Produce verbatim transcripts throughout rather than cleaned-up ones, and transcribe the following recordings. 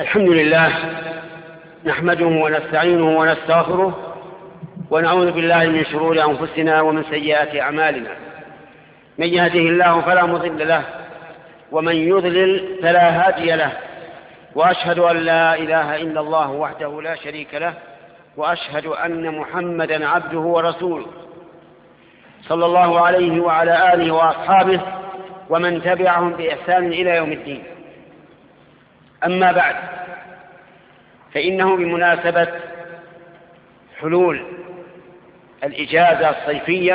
الحمد لله نحمده ونستعينه ونستغفره ونعوذ بالله من شرور أنفسنا ومن سيئات أعمالنا. من يهده الله فلا مضل له ومن يضلل فلا هادي له، وأشهد أن لا إله إلا الله وحده لا شريك له، وأشهد أن محمدا عبده ورسوله صلى الله عليه وعلى آله وأصحابه ومن تبعهم بإحسان إلى يوم الدين. أما بعد، فإنه بمناسبة حلول الإجازة الصيفية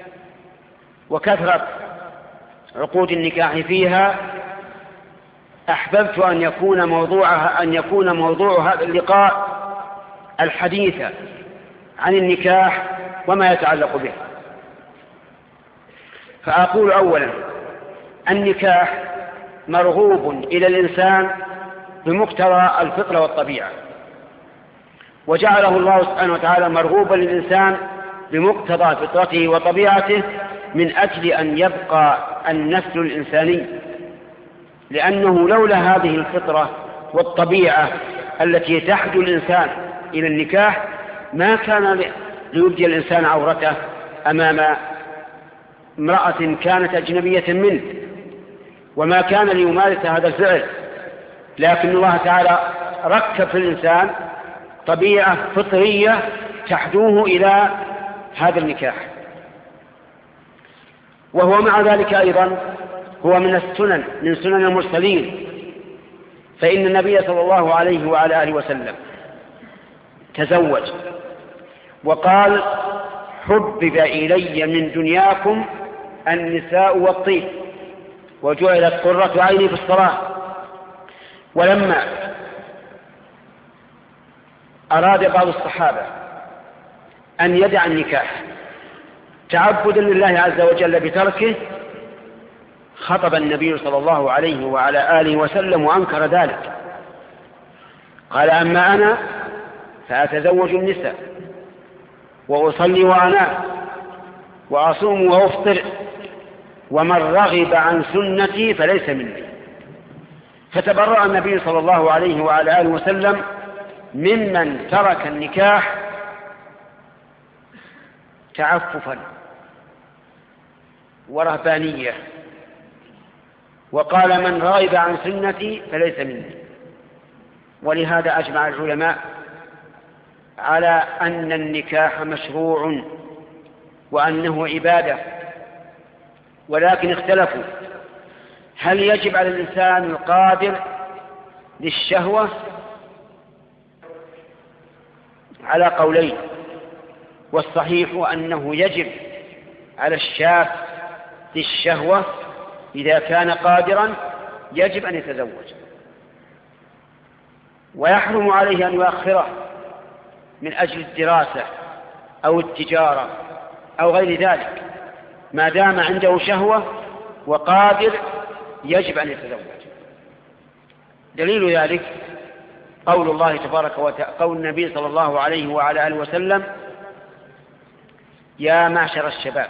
وكثرة عقود النكاح فيها، أحببت أن يكون موضوعها أن يكون موضوع هذا اللقاء الحديث عن النكاح وما يتعلق به. فأقول أولا: النكاح مرغوب إلى الإنسان بمقتضى الفطرة والطبيعة، وجعله الله سبحانه وتعالى مرغوبا للإنسان بمقتضى فطرته وطبيعته من أجل أن يبقى النسل الإنساني، لأنه لولا هذه الفطرة والطبيعة التي تحدو الإنسان إلى النكاح ما كان ليبدي الإنسان عورته أمام امرأة كانت أجنبية منه، وما كان ليمارس هذا الفعل. لكن الله تعالى ركب في الإنسان طبيعة فطرية تحدوه إلى هذا النكاح، وهو مع ذلك أيضا هو من السنن من سنن المرسلين. فإن النبي صلى الله عليه وعلى آله وسلم تزوج وقال: حبب إلي من دنياكم النساء والطيب وجعلت قرة عيني في الصلاة. ولما أراد بعض الصحابة أن يدع النكاح تعبدا لله عز وجل بتركه، خطب النبي صلى الله عليه وعلى آله وسلم وأنكر ذلك. قال: أما أنا فأتزوج النساء وأصلي وأنام وأصوم وأفطر، ومن رغب عن سنتي فليس مني. فتبرأ النبي صلى الله عليه وعلى آله وسلم ممن ترك النكاح تعففا ورهبانية، وقال: من رغب عن سنتي فليس مني. ولهذا أجمع العلماء على أن النكاح مشروع وأنه عبادة، ولكن اختلفوا: هل يجب على الإنسان القادر للشهوة؟ على قولين، والصحيح أنه يجب على الشاب للشهوة إذا كان قادرا يجب أن يتزوج، ويحرم عليه أن يؤخره من أجل الدراسة أو التجارة أو غير ذلك. ما دام عنده شهوة وقادر يجب أن يتزوج. دليل ذلك قول الله تبارك وتعالى، قول النبي صلى الله عليه وعلى آله وسلم: يا معشر الشباب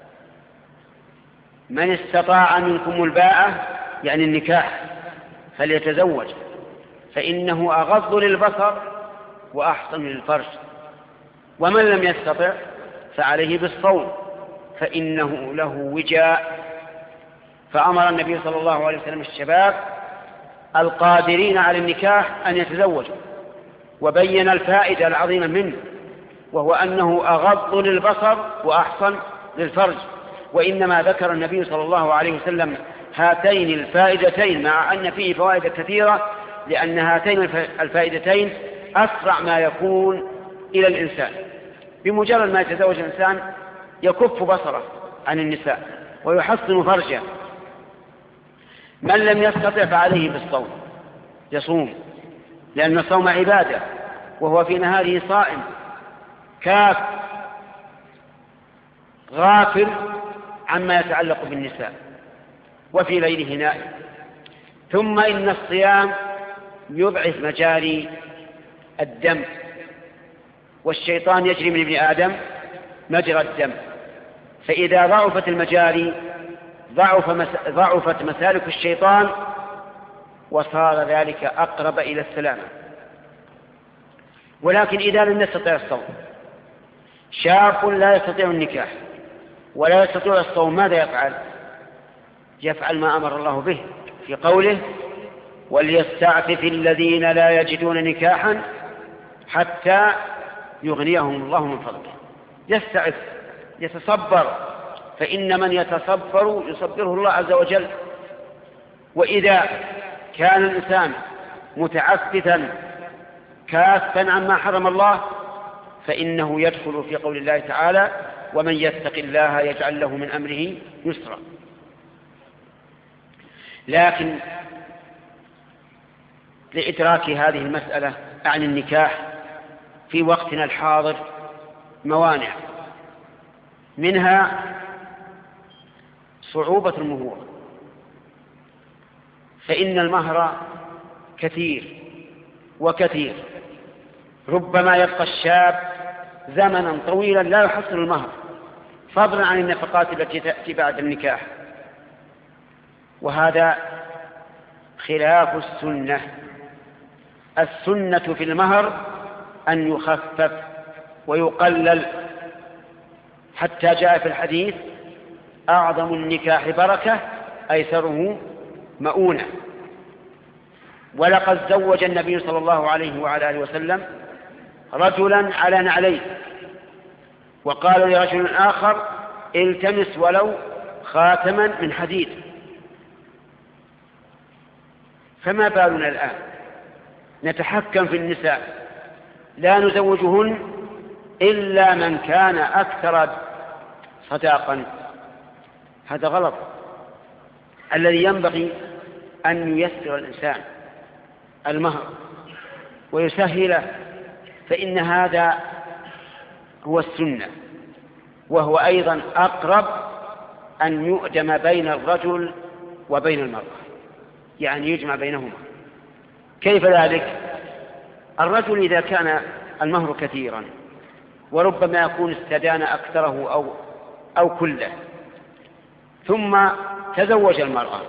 من استطاع منكم الباءة، يعني النكاح، فليتزوج فإنه أغض للبصر وأحسن للفرج، ومن لم يستطع فعليه بالصوم فإنه له وجاء. فأمر النبي صلى الله عليه وسلم الشباب القادرين على النكاح أن يتزوجوا، وبين الفائدة العظيمة منه، وهو أنه أغض للبصر وأحسن للفرج. وإنما ذكر النبي صلى الله عليه وسلم هاتين الفائدتين مع أن فيه فوائد كثيرة، لأن هاتين الفائدتين أسرع ما يكون إلى الإنسان. بمجرد ما يتزوج الإنسان يكف بصره عن النساء ويحصن فرجه. من لم يستطع فعليه بالصوم، يصوم، لأن الصوم عبادة، وهو في نهاره صائم كاف غافل عما يتعلق بالنساء، وفي ليله نائم. ثم إن الصيام يضعف مجاري الدم، والشيطان يجري من ابن آدم مجرى الدم، فإذا ضعفت المجاري ضعف مس... ضعفت مسالك الشيطان وصار ذلك أقرب إلى السلامة. ولكن إذا لم يستطيع الصوم، شاب لا يستطيع النكاح ولا يستطيع الصوم، ماذا يفعل؟ يفعل ما أمر الله به في قوله: وليستعفف الذين لا يجدون نكاحا حتى يغنيهم الله من فضله. يستعف، يتصبر، فإن من يتصبر يصبره الله عز وجل. وإذا كان الإنسان متعففا كافا عما حرم الله فإنه يدخل في قول الله تعالى: ومن يتق الله يجعل له من أمره يسرا. لكن لإدراك هذه المسألة عن النكاح في وقتنا الحاضر موانع، منها صعوبة المهور، فإن المهر كثير وكثير، ربما يبقى الشاب زمنا طويلا لا يحصل المهر، فضلا عن النفقات التي تأتي بعد النكاح، وهذا خلاف السنة. السنة في المهر أن يخفف ويقلل، حتى جاء في الحديث: أعظم النكاح بركة أيسره مؤونة. ولقد زوج النبي صلى الله عليه وعلى آله وسلم رجلا على نعلين، وقال لرجل آخر: التمس ولو خاتما من حديد. فما بالنا الآن نتحكم في النساء، لا نزوجهن إلا من كان أكثر صداقا؟ هذا غلط. الذي ينبغي أن ييسر الإنسان المهر ويسهله، فإن هذا هو السنة، وهو أيضا أقرب أن يؤدم بين الرجل وبين المرأة، يعني يجمع بينهما. كيف ذلك؟ الرجل إذا كان المهر كثيرا وربما يكون استدان أكثره أو, أو كله، ثم تزوج المرأة،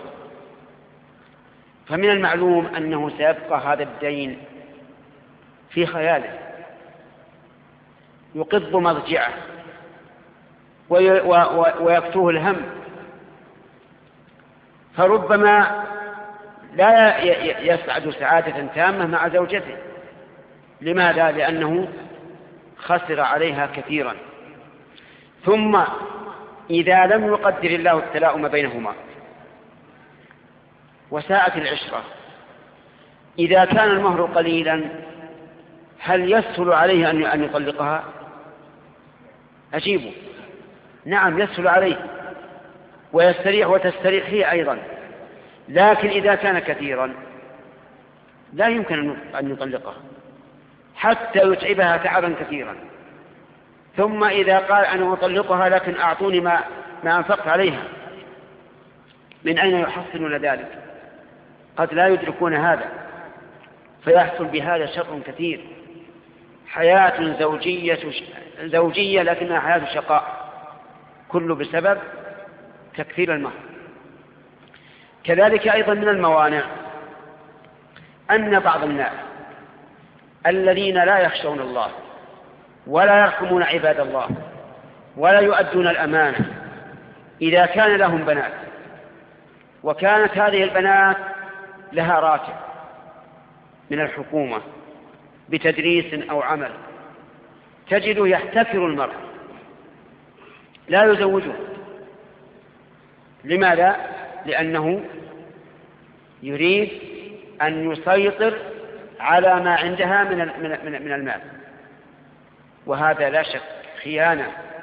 فمن المعلوم أنه سيبقى هذا الدين في خياله، يقض مضجعه ويكتوه الهم، فربما لا يسعد سعادة تامة مع زوجته. لماذا؟ لأنه خسر عليها كثيرا. ثم إذا لم يقدر الله التلاؤم بينهما وساءت العشرة، إذا كان المهر قليلا هل يسهل عليه أن يطلقها؟ أجيبه: نعم يسهل عليه ويستريح وتستريح هي أيضا. لكن إذا كان كثيرا لا يمكن أن يطلقها حتى يتعبها تعبا كثيرا. ثم إذا قال أنا أطلقها لكن أعطوني ما, ما أنفقت عليها، من أين يحصلون ذلك؟ قد لا يدركون هذا، فيحصل بهذا شر كثير. حياة زوجية, زوجية لكنها حياة شقاء، كله بسبب تكثير المهر. كذلك أيضا من الموانع أن بعض الناس الذين لا يخشون الله ولا يرحمون عباد الله ولا يؤدون الأمانة، إذا كان لهم بنات وكانت هذه البنات لها راتب من الحكومة بتدريس أو عمل، تجده يحتكر المرأة لا يزوجه. لماذا؟ لأنه يريد أن يسيطر على ما عندها من من المال، وهذا لا شك خيانة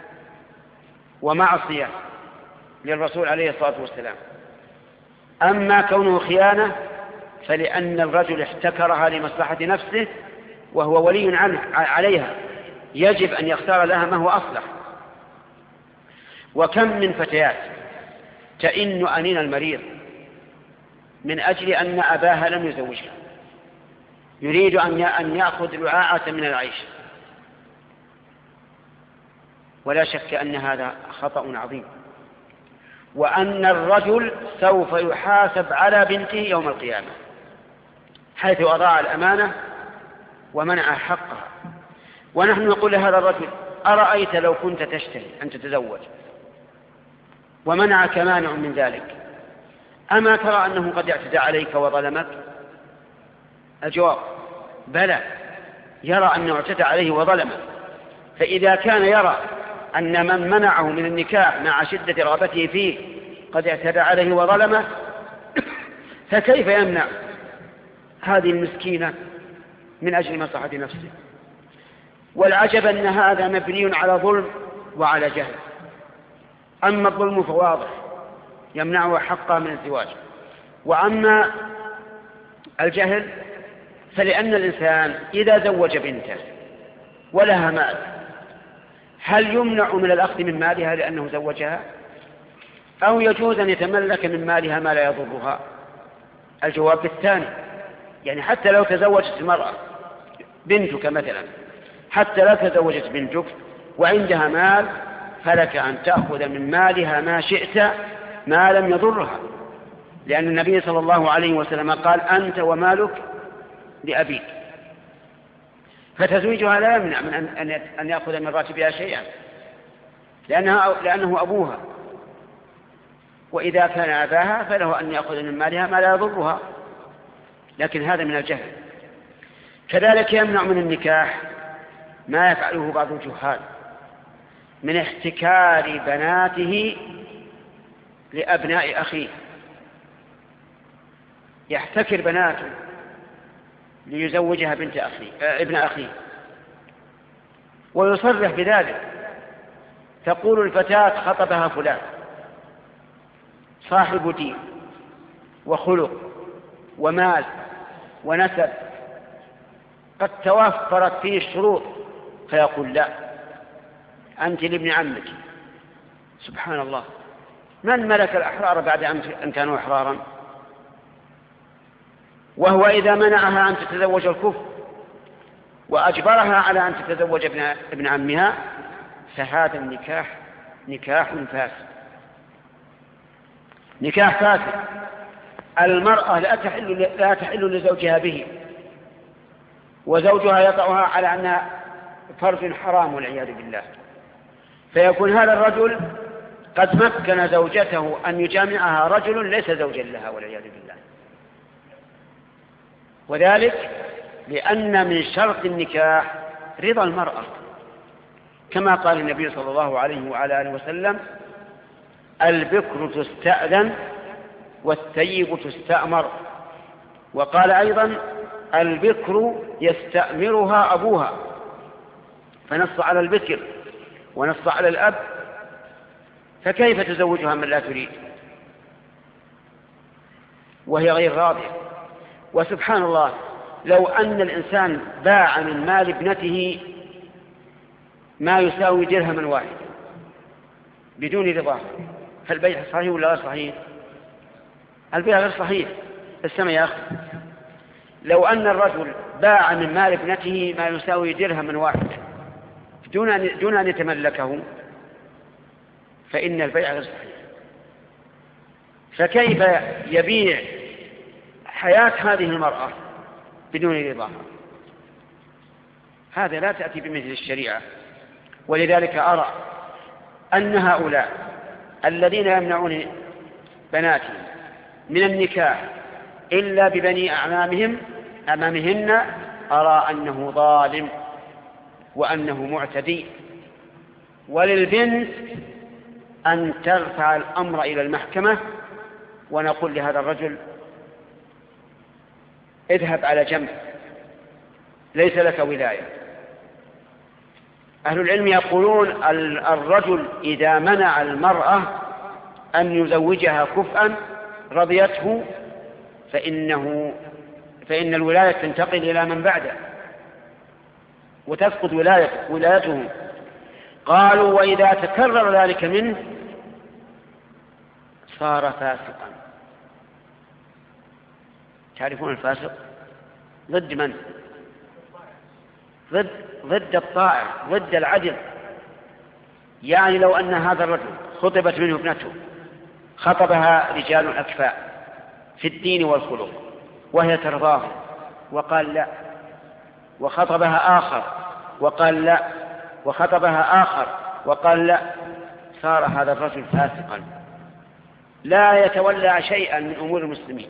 ومعصية للرسول عليه الصلاة والسلام. أما كونه خيانة فلأن الرجل احتكرها لمصلحة نفسه وهو ولي عنه عليها، يجب أن يختار لها ما هو أصلح. وكم من فتيات تئن أنين المريض من أجل أن أباها لم يزوجها، يريد أن يأخذ لعاعة من العيش، ولا شك أن هذا خطأ عظيم، وأن الرجل سوف يحاسب على بنته يوم القيامة حيث أضاع الأمانة ومنع حقها. ونحن نقول لهذا الرجل: أرأيت لو كنت تشتهي أن تتزوج ومنعك مانع من ذلك، أما ترى أنه قد اعتدى عليك وظلمك؟ الجواب: بلى، يرى أنه اعتدى عليه وظلمه. فإذا كان يرى أن من منعه من النكاح مع شدة رغبته فيه قد اعتدى عليه وظلمه، فكيف يمنع هذه المسكينة من أجل مصلحة نفسه؟ والعجب أن هذا مبني على ظلم وعلى جهل. أما الظلم فواضح يمنعه حقا من الزواج، وأما الجهل فلأن الإنسان إذا زوج بنته ولها مال، هل يمنع من الأخذ من مالها لأنه زوجها، أو يجوز أن يتملك من مالها ما لا يضرها؟ الجواب بالثاني. يعني حتى لو تزوجت المرأة بنتك مثلا، حتى لو تزوجت بنتك وعندها مال، فلك أن تأخذ من مالها ما شئت ما لم يضرها، لأن النبي صلى الله عليه وسلم قال: أنت ومالك لأبيك. فتزويجها لا يمنع من أن يأخذ من راتبها شيئا، لأنها لأنه أبوها، وإذا كان أباها فله أن يأخذ من مالها ما لا يضرها، لكن هذا من الجهل. كذلك يمنع من النكاح ما يفعله بعض الجهال من احتكار بناته لأبناء أخيه، يحتكر بناته ليزوجها بنت أخيه ابن أخيه، ويصرح بذلك. تقول الفتاة: خطبها فلان صاحب دين وخلق ومال ونسب قد توفرت فيه الشروط، فيقول: لا، أنت لابن عمك. سبحان الله، من ملك الأحرار بعد أن كانوا أحرارا؟ وهو إذا منعها أن تتزوج الكفر وأجبرها على أن تتزوج ابن, ابن عمها، فهذا النكاح نكاح فاسد، نكاح فاسد. المرأة لا تحل, لا تحل لزوجها به، وزوجها يطعها على أنها فرج حرام والعياذ بالله، فيكون هذا الرجل قد مكن زوجته أن يجامعها رجل ليس زوجا لها والعياذ بالله. وذلك لأن من شرط النكاح رضا المرأة، كما قال النبي صلى الله عليه وعلى آله وسلم: البكر تستأذن والثيب تستأمر. وقال أيضا: البكر يستأمرها أبوها، فنص على البكر ونص على الأب، فكيف تزوجها من لا تريد وهي غير راضية؟ وسبحان الله، لو أن الإنسان باع من مال ابنته ما يساوي درهما واحد بدون رضاه، فالبيع صحيح ولا غير صحيح؟ البيع غير صحيح. السمع يا أخي، لو أن الرجل باع من مال ابنته ما يساوي درهما واحد دون أن, دون أن يتملكه، فإن البيع غير صحيح. فكيف يبيع حياة هذه المرأة بدون رضاها؟ هذا لا تأتي بمثل الشريعة. ولذلك أرى أن هؤلاء الذين يمنعون بناتهم من النكاح إلا ببني أعمامهم أمامهن، أرى أنه ظالم وأنه معتدي. وللبنت أن ترفع الأمر إلى المحكمة، ونقول لهذا الرجل: اذهب على جنب، ليس لك ولاية. أهل العلم يقولون: الرجل إذا منع المرأة أن يزوجها كفءا رضيته، فإنه فإن الولاية تنتقل إلى من بعده وتسقط ولايته, ولايته. قالوا: وإذا تكرر ذلك منه صار فاسقا. تعرفون الفاسق ضد من؟ ضد ضد الطائع، ضد العدل. يعني لو أن هذا الرجل خطبت منه ابنته، خطبها رجال أكفاء في الدين والخلق وهي ترضاه وقال لا، وخطبها آخر وقال لا، وخطبها آخر وقال لا، صار هذا الرجل فاسقا لا يتولى شيئا من أمور المسلمين.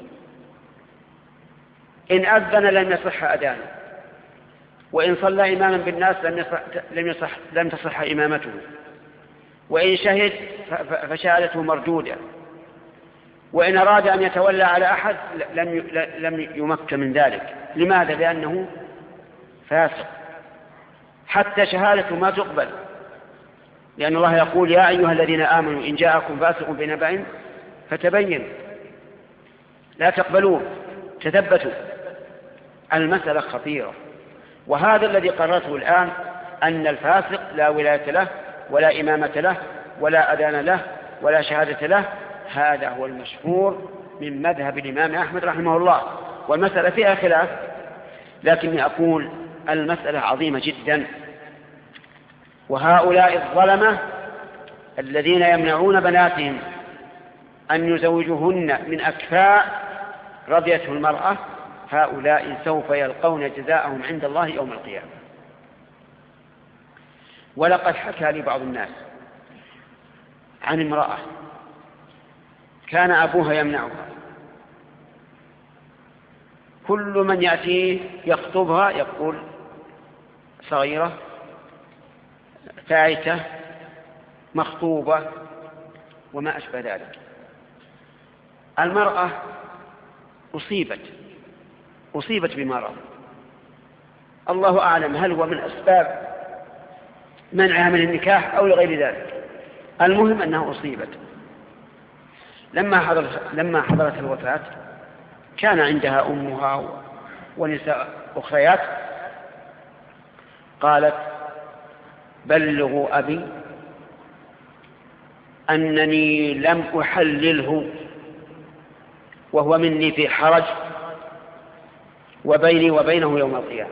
إن أذن لم يصح أذانه، وإن صلى إماما بالناس لم يصح لم يصح لم تصح إمامته، وإن شهد فشهادته مردودة، وإن أراد أن يتولى على أحد لم لم يمكن من ذلك. لماذا؟ لأنه فاسق، حتى شهادته ما تقبل، لأن الله يقول يا أيها الذين آمنوا إن جاءكم فاسق بنبأ فتبين، لا تقبلوه، تثبتوا. المسألة خطيرة، وهذا الذي قررته الآن، أن الفاسق لا ولاية له ولا إمامة له ولا أذان له ولا شهادة له. هذا هو المشهور من مذهب الإمام أحمد رحمه الله، والمسألة فيها خلاف، لكني أقول المسألة عظيمة جدا. وهؤلاء الظلمة الذين يمنعون بناتهم أن يزوجوهن من أكفاء رضيته المرأة، هؤلاء سوف يلقون جزاءهم عند الله يوم القيامة. ولقد حكى لي بعض الناس عن امرأة كان أبوها يمنعها، كل من يأتيه يخطبها يقول صغيرة فايتة مخطوبة وما أشبه ذلك. المرأة أصيبت أصيبت بمرض، الله أعلم هل هو من أسباب منعها من النكاح أو لغير ذلك. المهم أنها أصيبت. لما حضرت لما حضرت الوفاة كان عندها أمها ونساء أخريات، قالت بلغوا أبي أنني لم أحلله وهو مني في حرج وبيني وبينه يوم القيامة.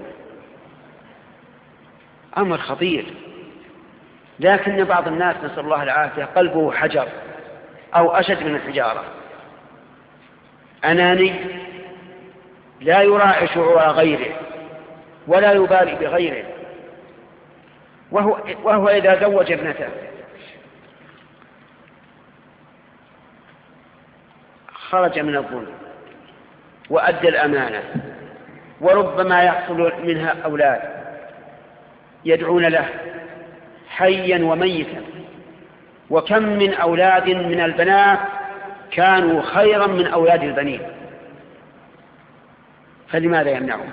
أمر خطير، لكن بعض الناس نسأل الله العافية قلبه حجر أو أشد من الحجارة، أناني لا يراعي شعور غيره ولا يبالي بغيره، وهو, وهو إذا زوج ابنته خرج من الظلم وأدى الأمانة، وربما يحصل منها أولاد يدعون له حيا وميتا، وكم من أولاد من البنات كانوا خيرا من أولاد البنين، فلماذا يمنعهم؟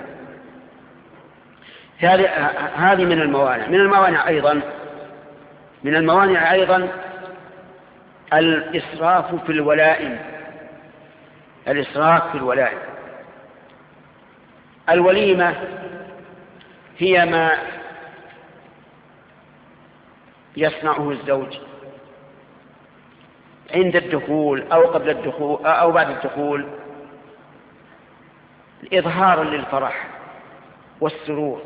هذه من الموانع. من الموانع أيضا من الموانع أيضا الإسراف في الولائم. الإسراف في الولائم. الوليمة هي ما يصنعه الزوج عند الدخول أو قبل الدخول أو بعد الدخول إظهارا للفرح والسرور،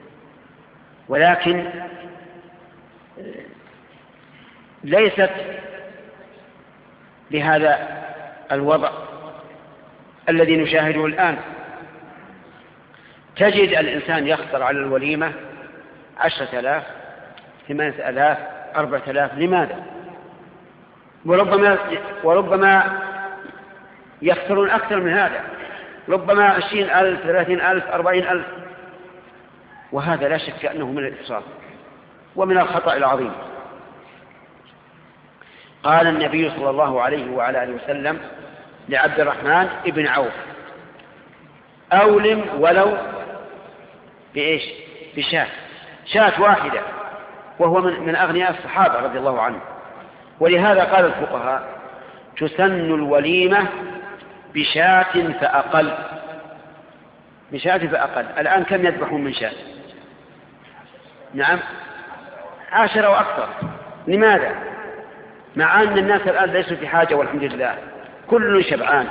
ولكن ليست بهذا الوضع الذي نشاهده الآن. تجد الإنسان يخسر على الوليمة عشرة آلاف ثمانية آلاف أربعة آلاف. لماذا؟ وربما, وربما يخسرون أكثر من هذا، ربما عشرين ألف ثلاثين ألف أربعين ألف، وهذا لا شك أنه من الإسراف ومن الخطأ العظيم. قال النبي صلى الله عليه وعلى آله وسلم لعبد الرحمن ابن عوف أولم ولو بإيش؟ بشاة، شاة واحدة، وهو من, من أغنياء الصحابة رضي الله عنه. ولهذا قال الفقهاء تسن الوليمة بشاة فأقل، بشاة فأقل. الآن كم يذبحون من شاة؟ نعم عشرة وأكثر. لماذا؟ مع أن الناس الآن ليسوا في حاجة والحمد لله، كل شبعان.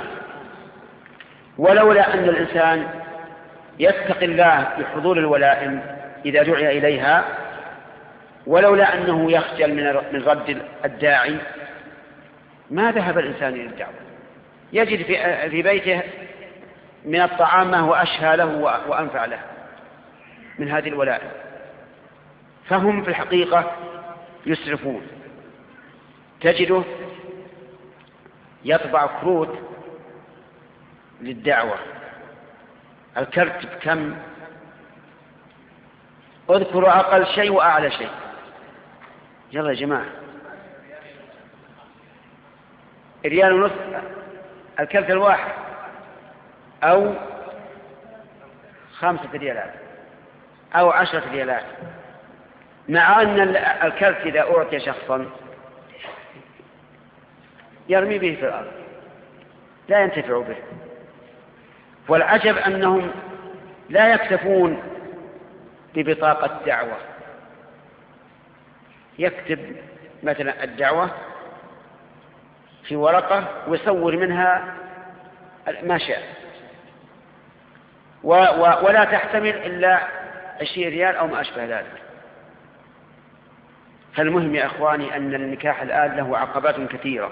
ولولا أن الإنسان يتقي الله بحضور الولائم إذا دعي إليها، ولولا أنه يخجل من رد الداعي، ما ذهب الإنسان إلى الدعوة. يجد في بيته من الطعام ما هو أشهى له وأنفع له من هذه الولائم، فهم في الحقيقة يسرفون. تجده يطبع كروت للدعوة، الكرت بكم؟ اذكروا أقل شيء وأعلى شيء. يلا يا جماعة، ريال ونصف الكرت الواحد، أو خمسة ريالات، أو عشرة ريالات، مع أن الكرت إذا أعطي شخصا يرمي به في الأرض لا ينتفع به. والعجب أنهم لا يكتفون ببطاقة دعوة، يكتب مثلا الدعوة في ورقة ويصور منها ما شاء، ولا تحتمل إلا عشرين ريال أو ما أشبه ذلك. فالمهم يا أخواني أن النكاح الآن له عقبات كثيرة،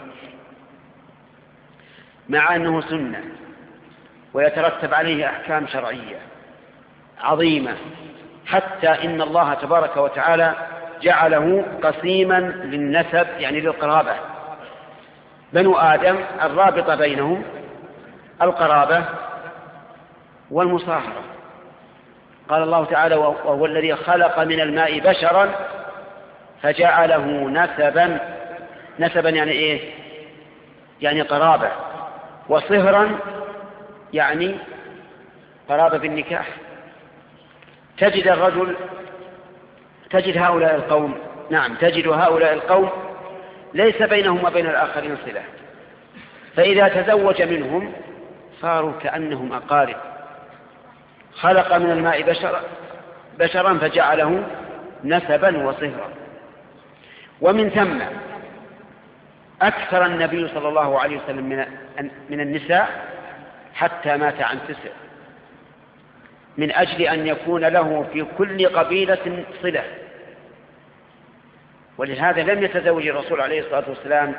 مع أنه سنة ويترتب عليه أحكام شرعية عظيمة، حتى إن الله تبارك وتعالى جعله قسيما للنسب، يعني للقرابة. بنو آدم الرابطة بينهم القرابة والمصاهرة. قال الله تعالى: وهو الذي خلق من الماء بشرا فجعله نسبا. نسبا يعني إيه؟ يعني قرابة، وصهرا يعني قرابة بالنكاح. تجد الرجل تجد هؤلاء القوم نعم تجد هؤلاء القوم ليس بينهم وبين الآخرين صلة، فإذا تزوج منهم صاروا كأنهم أقارب. خلق من الماء بشرا بشرا فجعله نسبا وصهرا. ومن ثم أكثر النبي صلى الله عليه وسلم من من النساء حتى مات عن تسع، من أجل أن يكون له في كل قبيلة صلة. ولهذا لم يتزوج الرسول عليه الصلاة والسلام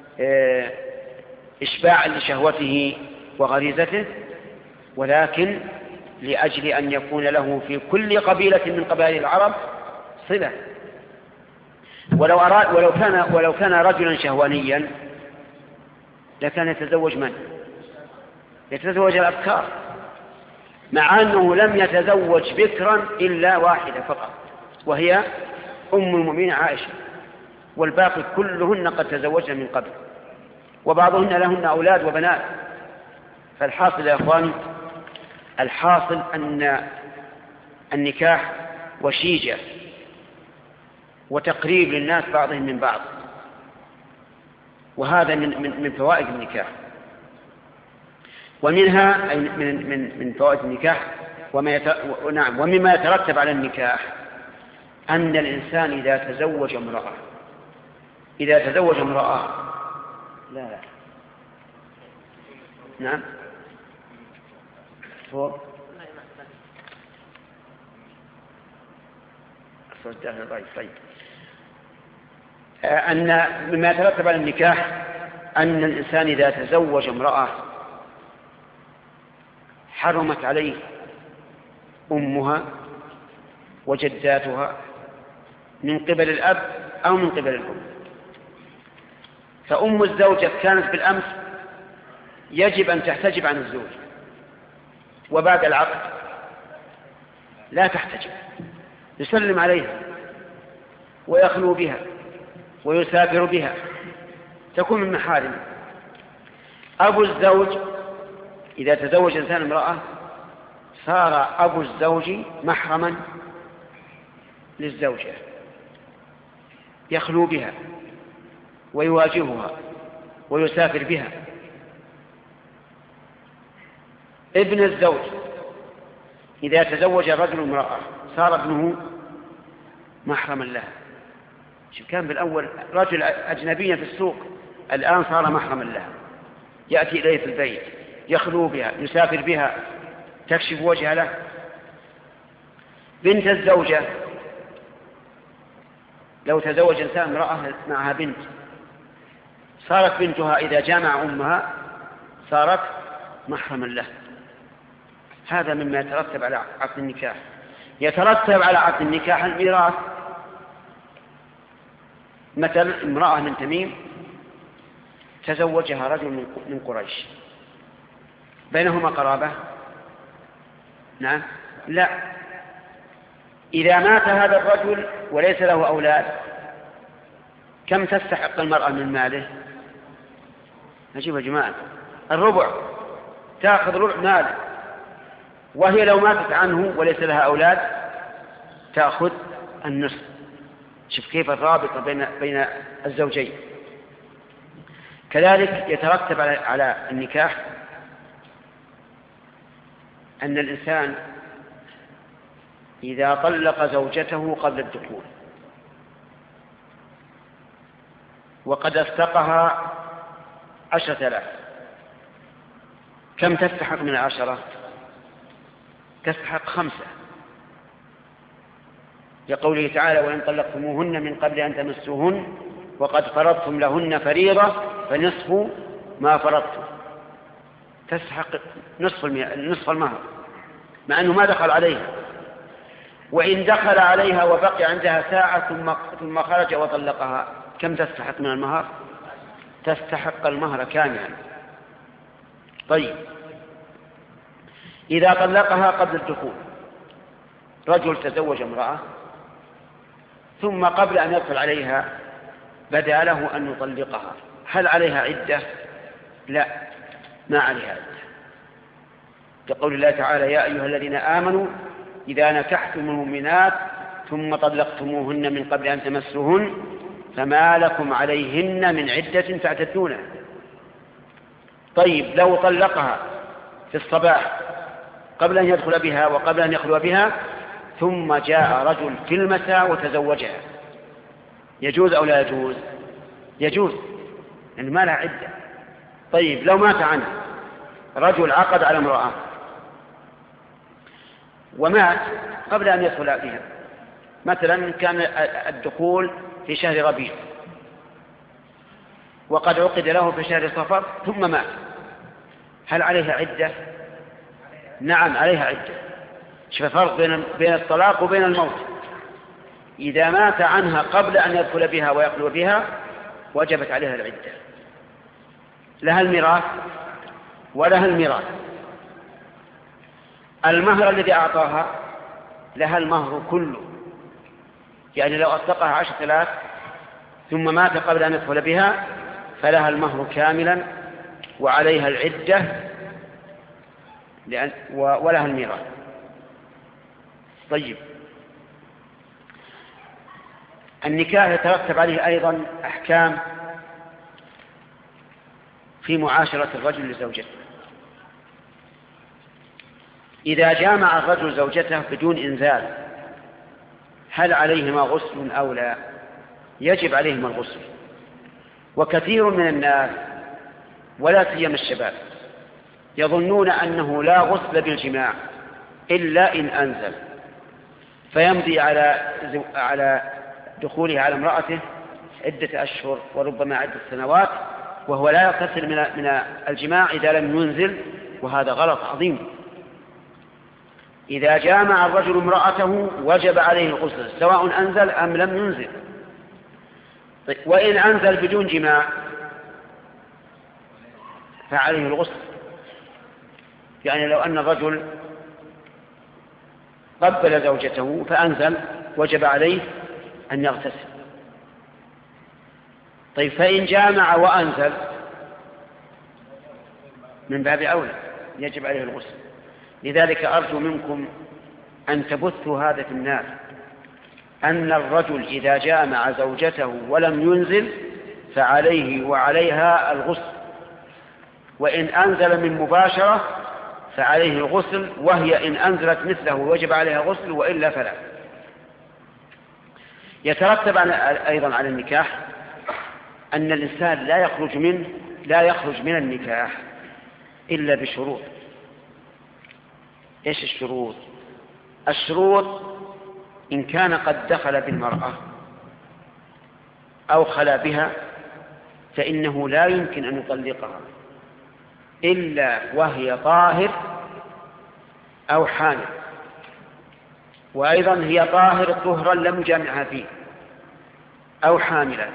إشباعا لشهوته وغريزته، ولكن لأجل أن يكون له في كل قبيلة من قبائل العرب صلة. ولو أراد ولو كان ولو كان رجلا شهوانيا لكان يتزوج من؟ يتزوج الأبكار، مع أنه لم يتزوج بكرا إلا واحدة فقط، وهي أم المؤمنين عائشة، والباقي كلهن قد تزوجن من قبل، وبعضهن لهن أولاد وبنات. فالحاصل يا أخواني، الحاصل أن النكاح وشيجة وتقريب للناس بعضهم من بعض، وهذا من من من فوائد النكاح. ومنها أي من من من فوائد النكاح وما يت... نعم ومما يترتب على النكاح أن الإنسان إذا تزوج امرأة إذا تزوج امرأة لا لا نعم فوق طيب أن مما يترتب على النكاح أن الإنسان إذا تزوج امرأة حرمت عليه أمها وجداتها من قبل الأب أو من قبل الأم. فأم الزوجة كانت بالأمس يجب أن تحتجب عن الزوج، وبعد العقد لا تحتجب، يسلم عليها ويخلو بها ويسافر بها، تكون من محارمه. أبو الزوج إذا تزوج إنسان امرأة صار أبو الزوج محرما للزوجة، يخلو بها ويواجهها ويسافر بها. ابن الزوج إذا تزوج الرجل امرأة صار ابنه محرما لها. كان بالأول رجل أجنبي في السوق، الآن صار محرما لها، يأتي إليه في البيت، يخلو بها، يسافر بها، تكشف وجهها له. بنت الزوجة لو تزوج إنسان امرأة معها بنت، صارت بنتها إذا جامع أمها صارت محرما له، هذا مما يترتب على عقد النكاح. يترتب على عقد النكاح الميراث. مثلا امرأة من تميم تزوجها رجل من قريش، بينهما قرابة؟ نعم، لا. إذا مات هذا الرجل وليس له أولاد كم تستحق المرأة من ماله؟ نجيب يا جماعة، الربع، تأخذ ربع ماله. وهي لو ماتت عنه وليس لها أولاد تأخذ النصف. شوف كيف الرابطة بين بين الزوجين. كذلك يترتب على على النكاح أن الإنسان إذا طلق زوجته قبل الدخول وقد استقها عشرة آلاف، كم تستحق من العشرة؟ تستحق خمسة، لقوله تعالى: وإن طلقتموهن من قبل أن تمسوهن وقد فرضتم لهن فريضة فنصف ما فرضتم. تستحق نصف نصف المهر مع أنه ما دخل عليها. وإن دخل عليها وبقي عندها ساعة ثم ثم خرج وطلقها كم تستحق من المهر؟ تستحق المهر كاملا. طيب، إذا طلقها قبل الدخول، رجل تزوج امرأة ثم قبل أن يدخل عليها بدا له أن يطلقها، هل عليها عدة؟ لا، ما عليها عدة، كقول الله تعالى: يا أيها الذين آمنوا إذا نكحتم المؤمنات ثم طلقتموهن من قبل أن تمسوهن فما لكم عليهن من عدة تعتدونها. طيب، لو طلقها في الصباح قبل أن يدخل بها وقبل أن يخلو بها ثم جاء رجل في المساء وتزوجها، يجوز أو لا يجوز؟ يجوز، يعني ما لها عدة. طيب، لو مات عنه رجل عقد على امرأة ومات قبل أن يدخل بها، مثلا كان الدخول في شهر ربيع وقد عقد له في شهر صفر ثم مات، هل عليها عدة؟ نعم، عليها عدة. شوف الفرق بين بين الطلاق وبين الموت. إذا مات عنها قبل أن يدخل بها ويخلو بها وجبت عليها العدة، لها الميراث ولها الميراث. المهر الذي أعطاها لها المهر كله، يعني لو أطلقها عشرة آلاف ثم مات قبل أن يدخل بها فلها المهر كاملا وعليها العدة لأن ولها الميراث. طيب، النكاح يترتب عليه أيضا أحكام في معاشرة الرجل لزوجته. إذا جامع الرجل زوجته بدون إنزال هل عليهما غسل أو لا؟ يجب عليهما الغسل. وكثير من الناس ولا سيما الشباب يظنون أنه لا غسل بالجماع إلا إن أنزل، فيمضي على على دخوله على امرأته عدة أشهر وربما عدة سنوات وهو لا يغتسل من من الجماع إذا لم ينزل، وهذا غلط عظيم. إذا جامع الرجل امرأته وجب عليه الغسل سواء أنزل أم لم ينزل. وإن أنزل بدون جماع فعليه الغسل. يعني لو أن الرجل قبل زوجته فأنزل وجب عليه أن يغتسل. طيب، فإن جامع وأنزل من باب أولى يجب عليه الغسل. لذلك أرجو منكم أن تبثوا هذا في الناس، أن الرجل إذا جامع زوجته ولم ينزل فعليه وعليها الغسل، وإن أنزل من مباشرة فعليه الغسل، وهي إن أنزلت مثله وجب عليها غسل وإلا فلا. يترتب أيضا على النكاح أن الإنسان لا يخرج منه لا يخرج من النكاح إلا بشروط. إيش الشروط؟ الشروط إن كان قد دخل بالمرأة أو خلا بها فإنه لا يمكن أن يطلقها إلا وهي طاهر أو حامل، وأيضا هي طاهر طهرا لم يجامعها فيه، أو حاملا.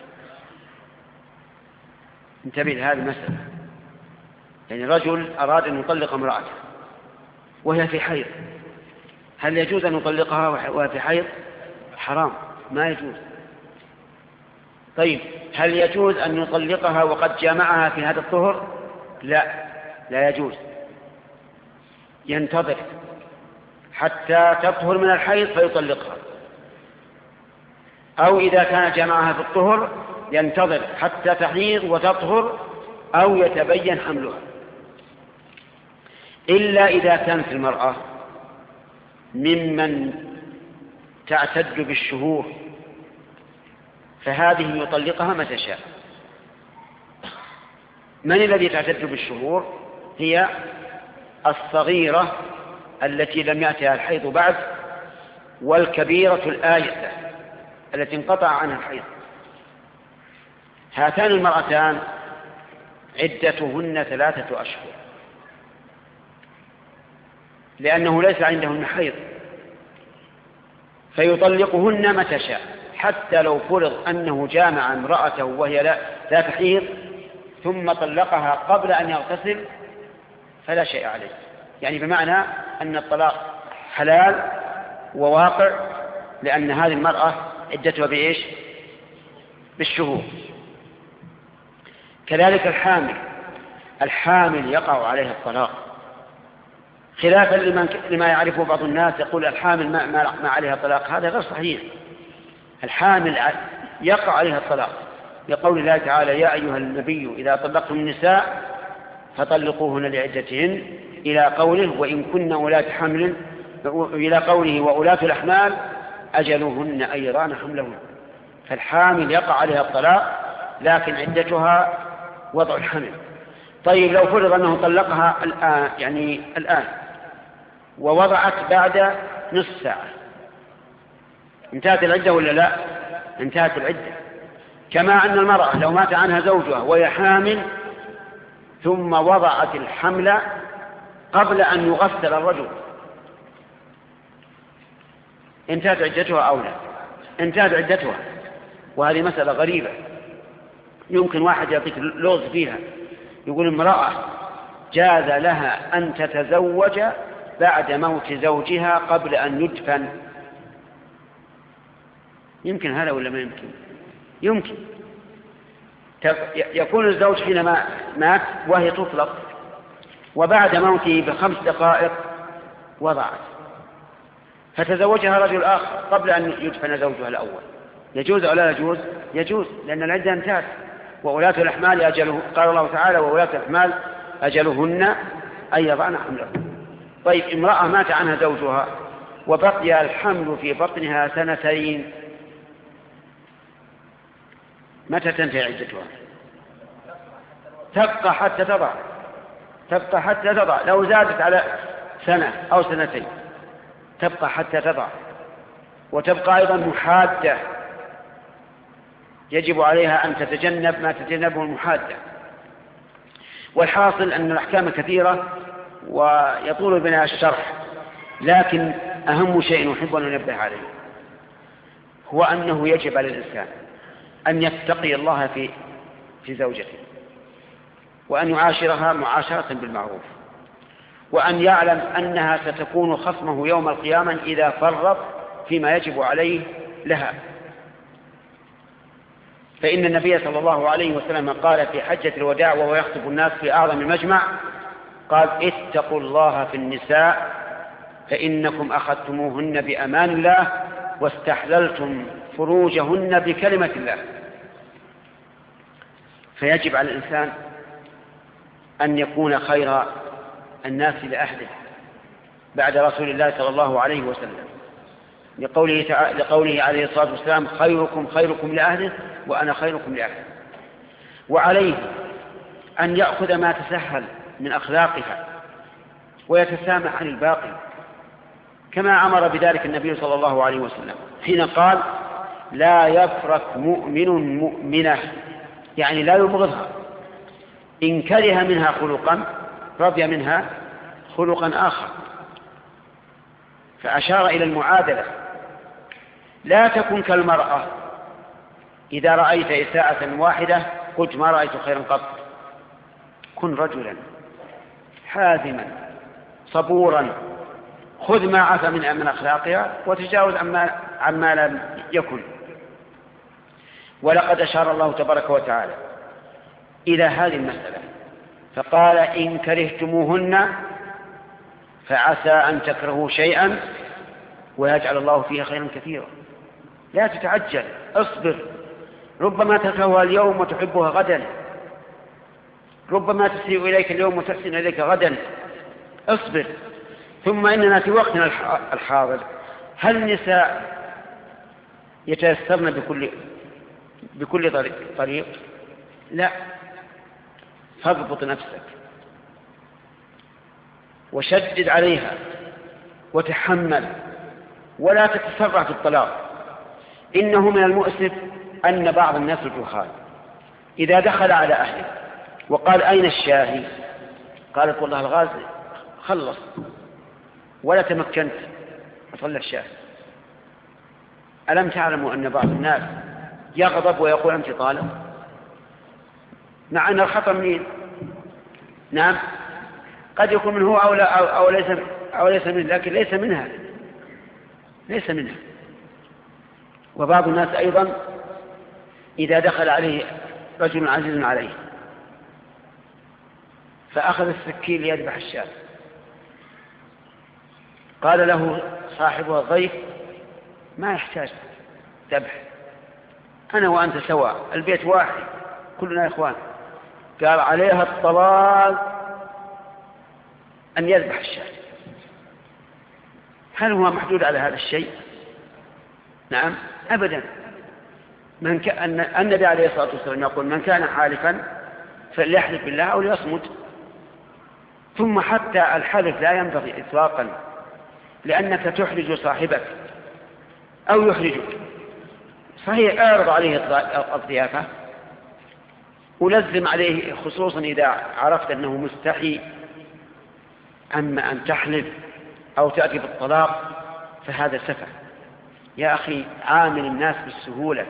انتبه لهذه المسألة. يعني رجل أراد أن يطلق امرأته وهي في حيض، هل يجوز أن يطلقها وهي في حيض؟ حرام، ما يجوز. طيب هل يجوز أن يطلقها وقد جامعها في هذا الطهر؟ لا، لا يجوز، ينتظر حتى تطهر من الحيض فيطلقها، أو إذا كان جامعها في الطهر ينتظر حتى تحيض وتطهر أو يتبين حملها. إلا إذا كانت المرأة ممن تعتد بالشهور فهذه يطلقها متى شاء. من الذي تعتد بالشهور؟ هي الصغيرة التي لم يأتها الحيض بعد، والكبيرة الآيسة التي انقطع عنها الحيض. هاتان المرأتان عدتهن ثلاثة أشهر، لأنه ليس عندهن حيض، فيطلقهن متى شاء، حتى لو فرض أنه جامع امرأته وهي لا, لا تحيض ثم طلقها قبل أن يغتسل فلا شيء عليه. يعني بمعنى أن الطلاق حلال وواقع، لأن هذه المرأة عدتها بإيش؟ بالشهور. كذلك الحامل، الحامل يقع عليها الطلاق، خلافا لما يعرفه بعض الناس يقول الحامل ما, ما عليها طلاق. هذا غير صحيح. الحامل يقع عليها الطلاق لقول الله تعالى: يا أيها النبي إذا طلقتم النساء فطلقوهن لعدتهن، إلى قوله: وإن كن أولات حمل، إلى قوله: وأولاة الأحمال أجلهن أن يضعن حملهن. فالحامل يقع عليها الطلاق لكن عدتها وضع الحمل. طيب لو فرض أنه طلقها الآن، يعني الآن، ووضعت بعد نصف ساعة، انتهت العدة ولا لا؟ انتهت العدة. كما أن المرأة لو مات عنها زوجها وهي حامل ثم وضعت الحمل قبل أن يغسل الرجل، انتهت عدتها أو لا؟ انتهت عدتها. وهذه مسألة غريبة، يمكن واحد يعطيك لغز فيها، يقول امرأة جاز لها أن تتزوج بعد موت زوجها قبل أن يدفن. يمكن هذا ولا ما يمكن؟ يمكن. يكون الزوج حينما مات وهي تطلق، وبعد موته بخمس دقائق وضعت، فتزوجها رجل آخر قبل أن يدفن زوجها الأول. يجوز أو لا يجوز؟ يجوز، لأن العدة انتهت. وأولاة الأحمال أجله، قال الله تعالى: وأولاة الأحمال أجلهن أن يضعن حملهن. طيب امرأة مات عنها زوجها وبقي الحمل في بطنها سنتين، متى تنتهي عدتها؟ تبقى حتى تضع، تبقى حتى تضع. لو زادت على سنة أو سنتين تبقى حتى تضع، وتبقى أيضا محادة، يجب عليها أن تتجنب ما تتجنبه المحادة. والحاصل أن الأحكام كثيرة ويطول بنا الشرح، لكن أهم شيء نحب أن ننبه عليه هو أنه يجب على الإنسان أن يتقي الله في في زوجته، وأن يعاشرها معاشرة بالمعروف، وأن يعلم أنها ستكون خصمه يوم القيامة إذا فرط فيما يجب عليه لها. فإن النبي صلى الله عليه وسلم قال في حجة الوداع وهو يخطب الناس في أعظم المجمع، قال: اتقوا الله في النساء فإنكم أخذتموهن بأمان الله واستحللتم فروجهن بكلمة الله. فيجب على الإنسان أن يكون خير الناس لأهله بعد رسول الله صلى الله عليه وسلم، لقوله, تعالى لقوله عليه الصلاة والسلام: خيركم خيركم لأهله وأنا خيركم لأهله. وعليه أن يأخذ ما تسهل من أخلاقها ويتسامح عن الباقي، كما أمر بذلك النبي صلى الله عليه وسلم حين قال: لا يفرق مؤمن مؤمنة، يعني لا يبغضها، إن كره منها خلقا رضي منها خلقا آخر. فأشار إلى المعادلة. لا تكن كالمرأة إذا رأيت إساءة واحدة قلت ما رأيت خيرا قط. كن رجلا حازما صبورا، خذ ما عفى من من أخلاقها وتجاوز عما, عما لم يكن. ولقد أشار الله تبارك وتعالى إلى هذه المسألة فقال إن كرهتموهن فعسى أن تكرهوا شيئا ويجعل الله فيه خيرا كثيرا. لا تتعجل، اصبر، ربما تكرهها اليوم وتحبها غدا، ربما تسيء إليك اليوم وتحسن إليك غدا، اصبر. ثم إننا في وقتنا الحاضر هل النساء يتيسرن بكل بكل طريق؟ لا. فاضبط نفسك وشدد عليها وتحمل ولا تتسرع في الطلاق. إنه من المؤسف أن بعض الناس الجهال إذا دخل على أهله وقال أين الشاهي؟ قالت والله الغاز خلص ولا تمكنت أطلع الشاهي. ألم تعلموا أن بعض الناس يغضب ويقول أنت طالب؟ مع أن الخطأ منين؟ نعم قد يكون من هو أو, لا أو, أو, ليس أو ليس منه، لكن ليس منها ليس منها. وبعض الناس أيضا إذا دخل عليه رجل عزيز عليه فأخذ السكين ليذبح الشاة، قال له صاحبها الضيف ما يحتاج ذبح، أنا وأنت سواء، البيت واحد، كلنا إخوان. قال عليها الطلال أن يذبح الشاة. هل هو محدود على هذا الشيء؟ نعم أبدا. من كان النبي عليه الصلاة والسلام يقول من كان حالفا فليحلف بالله أو ليصمت. ثم حتى الحلف لا ينبغي إطلاقا، لأنك تحرج صاحبك أو يحرجك. صحيح اعرض عليه الضيافة ولزم عليه، خصوصا إذا عرفت أنه مستحي. أما أن تحلف أو تأتي بالطلاق فهذا سفه. يا أخي عامل الناس بالسهولة.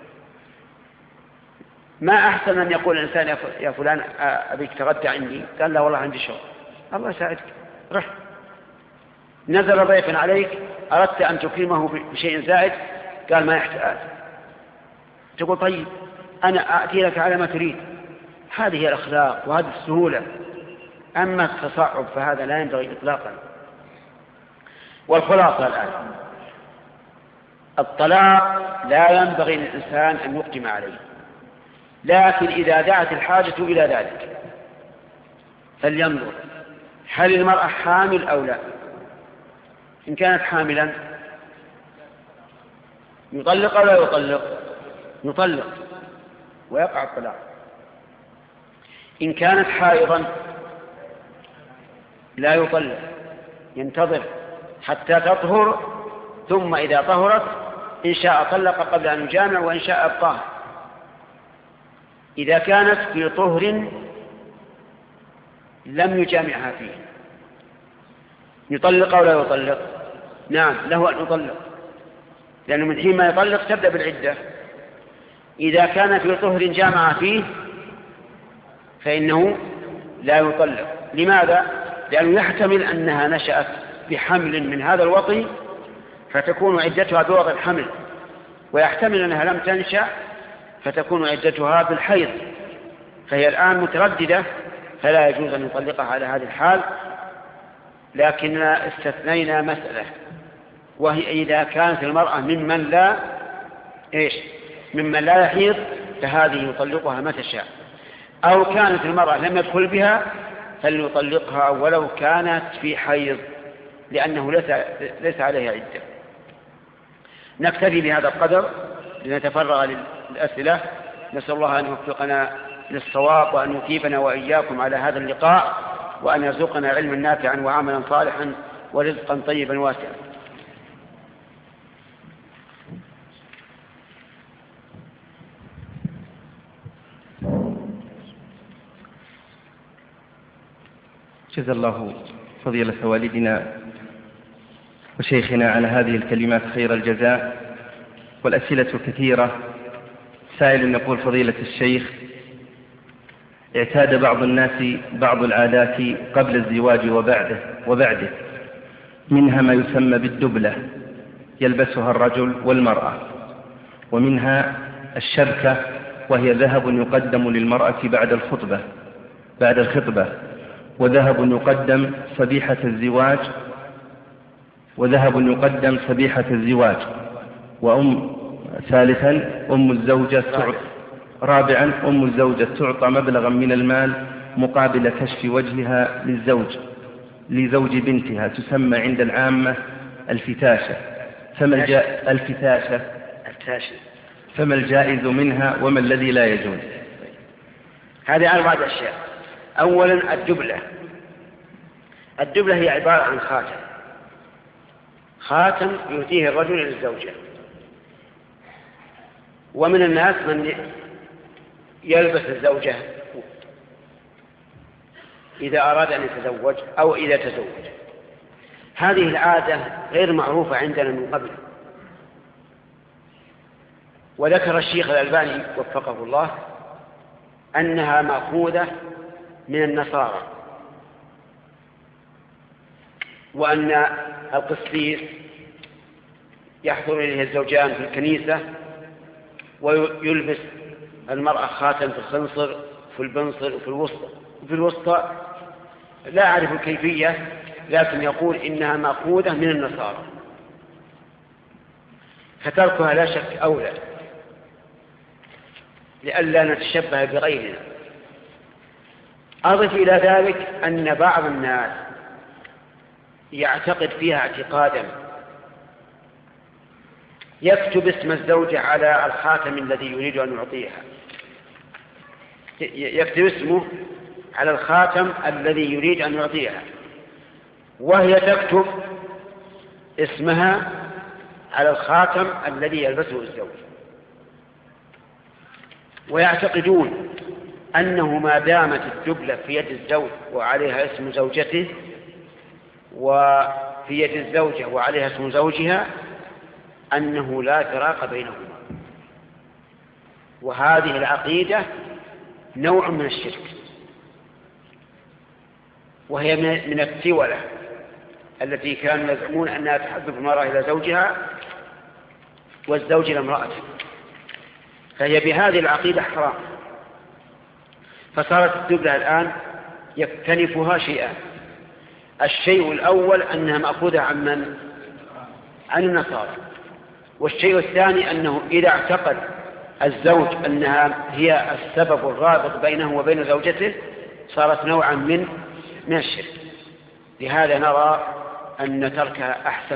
ما أحسن أن يقول الإنسان يا فلان أبيك تغدى عندي؟ قال لا والله عندي شغل. الله يساعدك، رح. نزل ضيفا عليك أردت أن تكرمه بشيء زائد، قال ما يحتاج. تقول طيب أنا أأتي لك على ما تريد. هذه هي الأخلاق وهذه السهولة. أما التصعب فهذا لا ينبغي إطلاقا. والخلاصة الآن الطلاق لا ينبغي للإنسان أن يقدم عليه، لكن إذا دعت الحاجة إلى ذلك فلينظر هل المرأة حامل أو لا. إن كانت حاملا يطلق أو لا يطلق؟ يطلق ويقع الطلاق. إن كانت حائضا لا يطلق، ينتظر حتى تطهر، ثم إذا طهرت إن شاء طلق قبل أن يجامع وإن شاء أبقاها. إذا كانت في طهر لم يجامعها فيه يطلق أو لا يطلق؟ نعم له أن يطلق، لأنه من حين ما يطلق تبدأ بالعدة. إذا كان في طهر جامع فيه فإنه لا يطلق. لماذا؟ لأنه يحتمل أنها نشأت بحمل من هذا الوطي فتكون عدتها بوضع الحمل، ويحتمل أنها لم تنشأ فتكون عدتها بالحيض، فهي الآن مترددة، فلا يجوز أن يطلقها على هذه الحال. لكن استثنينا مسألة، وهي إذا كانت المرأة ممن لا إيش ممن لا يحيض فهذه يطلقها متى شاء، أو كانت المرأة لم يدخل بها فليطلقها ولو كانت في حيض، لأنه ليس, ليس عليها عدة. نكتفي بهذا القدر لنتفرغ للأسئلة. نسأل الله أن يوفقنا للصواب وأن يثيبنا وإياكم على هذا اللقاء، وأن يرزقنا علما نافعا وعملا صالحا ورزقا طيبا واسعا. جزا الله فضيلة والدنا وشيخنا على هذه الكلمات خير الجزاء. والأسئلة كثيرة. سائل يقول: فضيلة الشيخ، اعتاد بعض الناس بعض العادات قبل الزواج وبعده وبعده منها ما يسمى بالدبلة يلبسها الرجل والمرأة، ومنها الشبكة وهي ذهب يقدم للمرأة بعد الخطبة بعد الخطبة وذهب يقدم صبيحة الزواج وذهب يقدم صبيحة الزواج وأم ثالثا أم الزوجة تعطى رابعا أم الزوجة تعطى مبلغا من المال مقابل كشف وجهها للزوج لزوج بنتها، تسمى عند العامة الفتاشة. فما الجا... الفتاشة فما الجائز منها وما الذي لا يجوز؟ هذه أربعة أشياء. أولا الدبلة. الدبلة هي عبارة عن خاتم خاتم يؤتيه الرجل للزوجة. ومن الناس من يلبس الزوجة إذا أراد أن يتزوج أو إذا تزوج. هذه العادة غير معروفة عندنا من قبل. وذكر الشيخ الألباني وفقه الله أنها مأخوذة من النصارى، وأن القسيس يحضر إليه الزوجان في الكنيسة ويلبس المرأة خاتم في الخنصر في البنصر وفي الوسطى وفي الوسطى لا أعرف الكيفية، لكن يقول إنها مأخوذة من النصارى، فتركها لا شك أولى لئلا نتشبه بغيرنا. أضف إلى ذلك أن بعض الناس يعتقد فيها اعتقادا، يكتب اسم الزوجة على الخاتم الذي يريد أن يعطيها، يكتب اسمه على الخاتم الذي يريد أن يعطيها، وهي تكتب اسمها على الخاتم الذي يلبسه الزوج. ويعتقدون أنه ما دامت الدبلة في يد الزوج وعليها اسم زوجته وفي يد الزوجة وعليها اسم زوجها أنه لا فراق بينهما. وهذه العقيدة نوع من الشرك، وهي من التولة التي كانوا يزعمون أنها تحبب المرأة إلى زوجها والزوج إلى امرأته، فهي بهذه العقيدة حرام. فصارت الدبلة الآن يكتنفها شيئان: الشيء الأول أنها مأخوذة عن من؟ عن النصارى. والشيء الثاني أنه إذا اعتقد الزوج أنها هي السبب الرابط بينه وبين زوجته صارت نوعا من من الشرك. لهذا نرى أن تركها أحسن.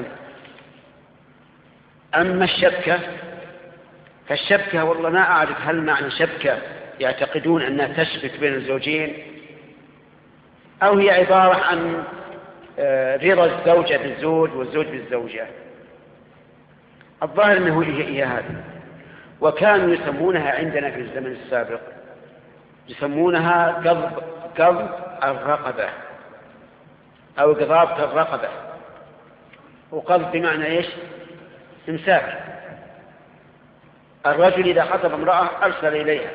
أما الشبكة فالشبكة والله ما أعرف هل معنى شبكة يعتقدون أنها تشبك بين الزوجين أو هي عبارة عن رضا الزوجة بالزوج والزوج بالزوجة. الظاهر أنه هي هذا. وكانوا يسمونها عندنا في الزمن السابق يسمونها قضب قضب الرقبة أو قضابة الرقبة. وقضب بمعنى إيش؟ إمساك. الرجل إذا خطب امرأة أرسل إليها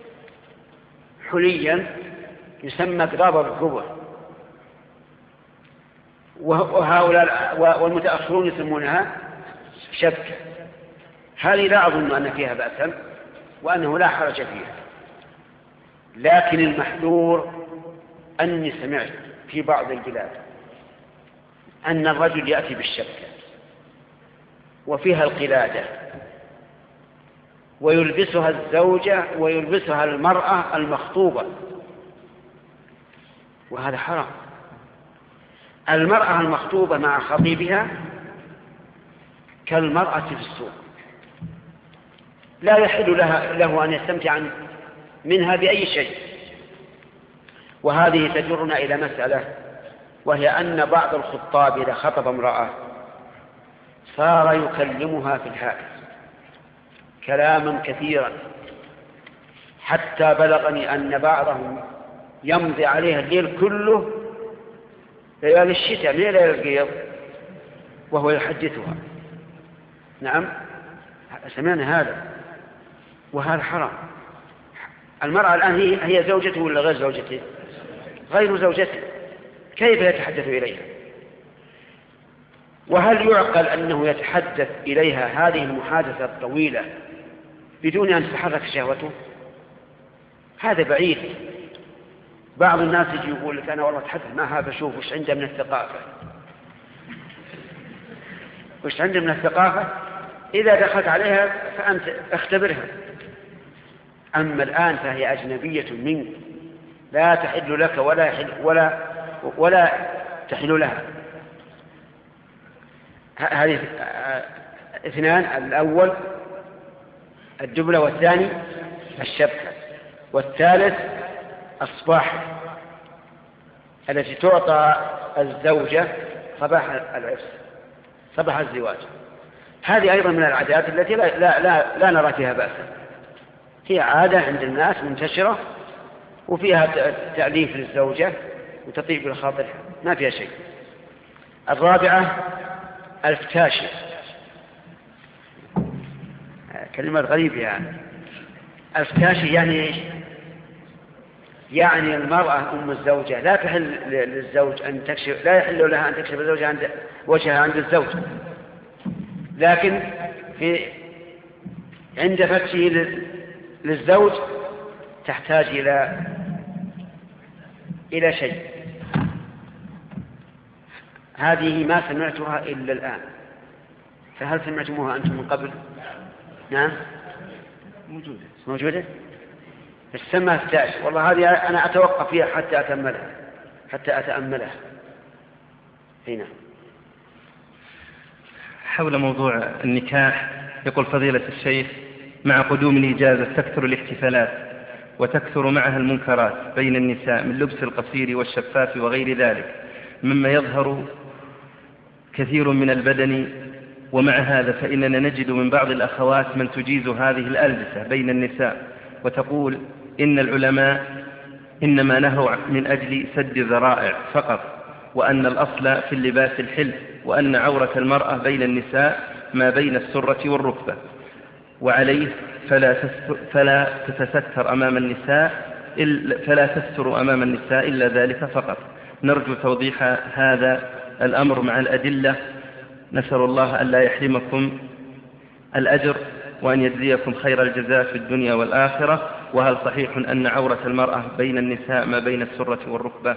حليا يسمى قضابة الرقبة، وهؤلاء والمتأخرون يسمونها شبكة. هذه لا أظن أن فيها بأسا وأنه لا حرج فيها، لكن المحذور أني سمعت في بعض البلاد أن الرجل يأتي بالشبكة وفيها القلادة ويلبسها الزوجة ويلبسها المرأة المخطوبة، وهذا حرام. المرأة المخطوبة مع خطيبها كالمرأة في السوق، لا يحل لها له أن يستمتع منها بأي شيء. وهذه تجرنا إلى مسألة، وهي أن بعض الخطاب إذا خطب امرأة صار يكلمها في الهاتف كلاما كثيرا، حتى بلغني أن بعضهم يمضي عليها الليل كله، ليالي الشتاء من ليالي القيض وهو يحدثها. نعم سمعنا هذا، وهذا حرام. المرأة الآن هي, هي زوجته ولا غير زوجته؟ غير زوجته، كيف يتحدث إليها؟ وهل يعقل أنه يتحدث إليها هذه المحادثة الطويلة بدون أن تتحرك شهوته؟ هذا بعيد. بعض الناس يجي يقول لك أنا والله أتحدث معها بشوف وش عنده من الثقافة. وش عنده من الثقافة؟ إذا دخلت عليها فأنت اختبرها. أما الآن فهي أجنبية منك، لا تحل لك ولا يحل ولا ولا تحل لها. هذه اثنان: الأول الدبلة، والثاني الشبكة، والثالث الصباح التي تعطى الزوجة صباح العرس، صباح الزواج. هذه أيضا من العادات التي لا, لا, لا, لا نرى فيها بأسا. هي عادة عند الناس منتشرة وفيها تأليف للزوجة وتطيب لخاطرها، ما فيها شيء. الرابعة الفتاشي، كلمة غريبة يعني. الفتاشي يعني إيش؟ يعني المرأة أم الزوجة لا تحل للزوج أن تكشف، لا يحل لها أن تكشف الزوجة عند وجهها عند الزوج، لكن في عند فتشه للزوج تحتاج إلى إلى شيء. هذه ما سمعتها إلا الآن، فهل سمعتموها أنتم من قبل؟ نعم موجودة موجودة السماء التاج. والله هذه أنا أتوقف فيها حتى أتأملها حتى أتأملها هنا. حول موضوع النكاح يقول فضيلة الشيخ: مع قدوم الإجازة تكثر الاحتفالات وتكثر معها المنكرات بين النساء من لبس القصير والشفاف وغير ذلك، مما يظهر كثير من البدن. ومع هذا فإننا نجد من بعض الأخوات من تجيز هذه الألبسة بين النساء، وتقول إن العلماء إنما نهوا من أجل سد ذرائع فقط، وأن الأصل في اللباس الحل، وأن عورة المرأة بين النساء ما بين السرة والركبة، وعليه فلا, فلا تتستر أمام النساء فلا تستر أمام النساء إلا ذلك فقط. نرجو توضيح هذا الأمر مع الأدلة، نسأل الله أن لا يحرمكم الأجر وأن يجزيكم خير الجزاء في الدنيا والآخرة. وهل صحيح أن عورة المرأة بين النساء ما بين السرة والركبة؟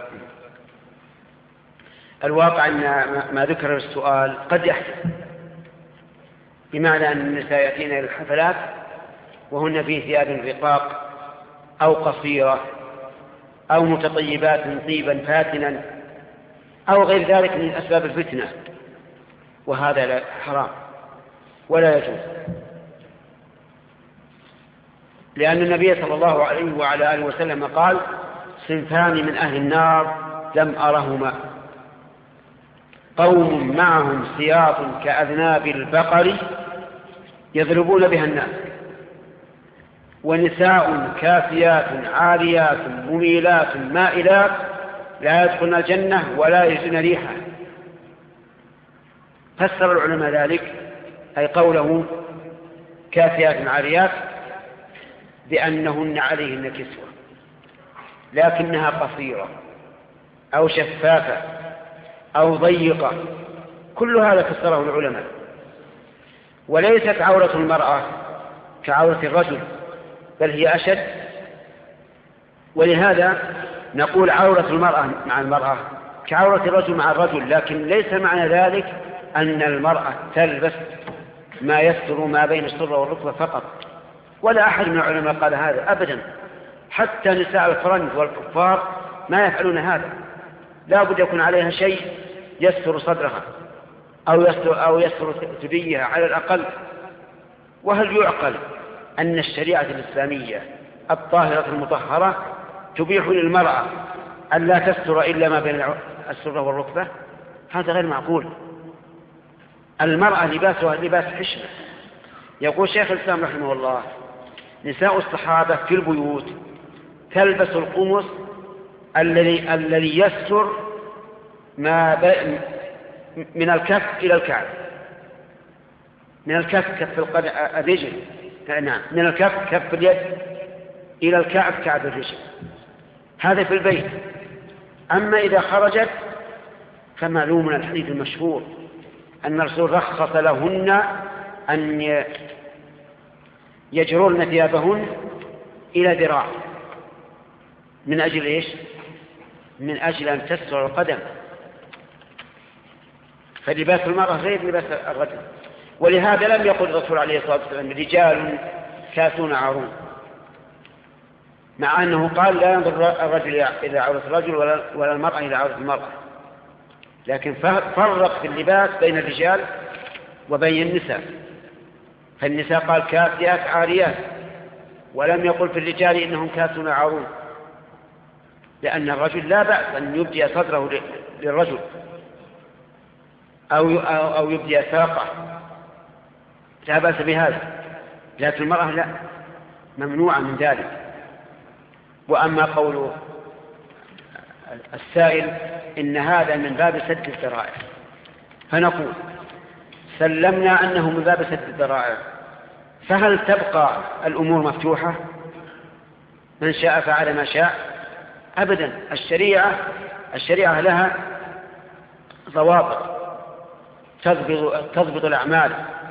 الواقع أن ما ذكر السؤال قد يحدث، بمعنى أن النساء يأتين إلى الحفلات وهن في ثياب رقاق أو قصيرة أو متطيبات طيبا فاتنا أو غير ذلك من أسباب الفتنة، وهذا حرام ولا يجوز، لأن النبي صلى الله عليه وعلى آله وسلم قال: صنفان من أهل النار لم أرهما، قوم معهم سياط كأذناب البقر يضربون بها الناس، ونساء كاسيات عاريات مميلات مائلات لا يدخلن الجنة ولا يجدن ريحها. فسر العلماء ذلك، أي قوله كاسيات عاريات، بأنهن عليهن كسوة لكنها قصيرة أو شفافة أو ضيقة، كل هذا فسره العلماء. وليست عورة المرأة كعورة الرجل، بل هي أشد، ولهذا نقول عورة المرأة مع المرأة كعورة الرجل مع الرجل، لكن ليس معنى ذلك أن المرأة تلبس ما يستر ما بين السرة والركبة فقط، ولا أحد من العلماء قال هذا أبدا. حتى نساء الفرنج والكفار ما يفعلون هذا، لا بد يكون عليها شيء يستر صدرها أو يستر, أو يستر ثديها على الأقل. وهل يعقل أن الشريعة الإسلامية الطاهرة المطهرة تبيح للمرأة أن لا تستر إلا ما بين السرة والركبة؟ هذا غير معقول. المرأة لباسها لباس حشمة. يقول شيخ الإسلام رحمه الله: نساء الصحابة في البيوت تلبس القمص الذي الذي يستر ما من الكف إلى الكعب، من الكف كف القدم الرجل، نعم من الكف كف اليد إلى الكعب كعب الرجل، هذا في البيت. أما إذا خرجت فمعلوم من الحديث المشهور أن الرسول رخص لهن أن يجرون ثيابهن إلى ذراع. من أجل إيش؟ من أجل أن تستر القدم، فلباس المرأة غير لباس الرجل. ولهذا لم يقل الرسول عليه الصلاة والسلام رجال كاسون عارون، مع أنه قال لا ينظر الرجل إلى عورة الرجل ولا المرأة إلى عورة المرأة، لكن فرق في اللباس بين الرجال وبين النساء. فالنساء قال كاسيات عاريات، ولم يقل في الرجال إنهم كاسون عارون، لأن الرجل لا بأس أن يبدي صدره للرجل أو أو يبدي ساقه، لا بأس بهذا، لكن المرأة لا، ممنوعة من ذلك. وأما قول السائل إن هذا من باب سد الذرائع، فنقول سلمنا أنه من باب سد الذرائع، فهل تبقى الأمور مفتوحة؟ من شاء فعل ما شاء؟ أبدا. الشريعة الشريعة لها ضوابط تضبط, تضبط الأعمال.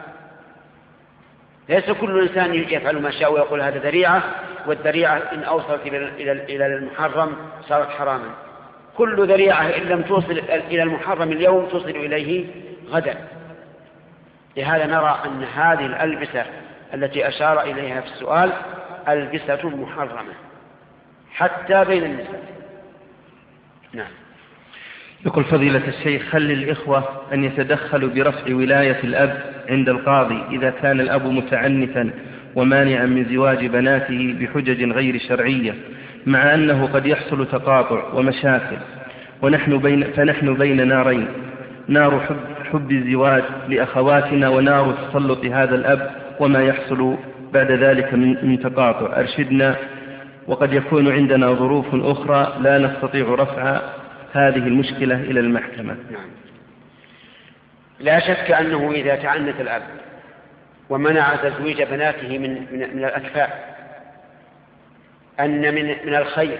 ليس كل إنسان يفعل ما شاء ويقول هذا ذريعة، والذريعة إن أوصلت إلى المحرم صارت حراما. كل ذريعة إن لم توصل إلى المحرم اليوم توصل إليه غدا. لهذا نرى أن هذه الألبسة التي أشار إليها في السؤال ألبسة محرمة حتى بين النساء. نعم. يقول فضيلة الشيخ هل للإخوة أن يتدخلوا برفع ولاية الأب عند القاضي إذا كان الأب متعنتا ومانعا من زواج بناته بحجج غير شرعية، مع أنه قد يحصل تقاطع ومشاكل، ونحن بين فنحن بين نارين، نار حب, حب الزواج لأخواتنا ونار تسلط هذا الأب وما يحصل بعد ذلك من, من تقاطع. أرشدنا، وقد يكون عندنا ظروف أخرى لا نستطيع رفع هذه المشكلة إلى المحكمة. نعم. لا شك أنه إذا تعنت الأب ومنع تزويج بناته من, من, من الأكفاء أن من, من الخير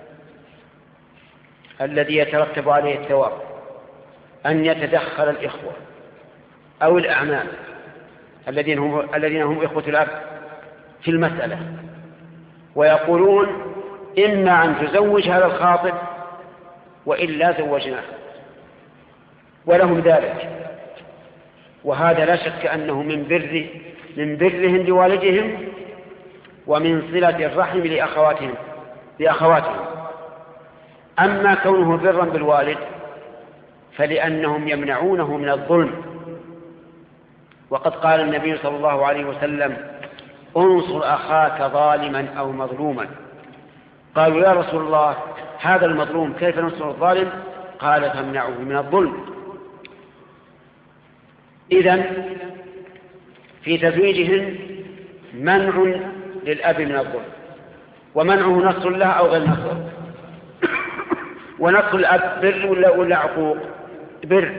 الذي يترتب عليه الثواب أن يتدخل الإخوة أو الأعمام الذين هم, الذين هم إخوة الأب في المسألة، ويقولون إما أن تزوج هذا الخاطب وإلا زوجناه، ولهم ذلك. وهذا لا شك أنه من بر من برهم لوالدهم ومن صلة الرحم لأخواتهم لأخواتهم. أما كونه برا بالوالد فلأنهم يمنعونه من الظلم، وقد قال النبي صلى الله عليه وسلم انصر أخاك ظالما أو مظلوما. قالوا يا رسول الله هذا المظلوم كيف ننصر الظالم؟ قال تمنعه من الظلم. إذن في تزويجهن منع للأب من الظلم، ومنعه نص له أو غير نص. ونص الأب بر ولا, ولا عقوق؟ بر.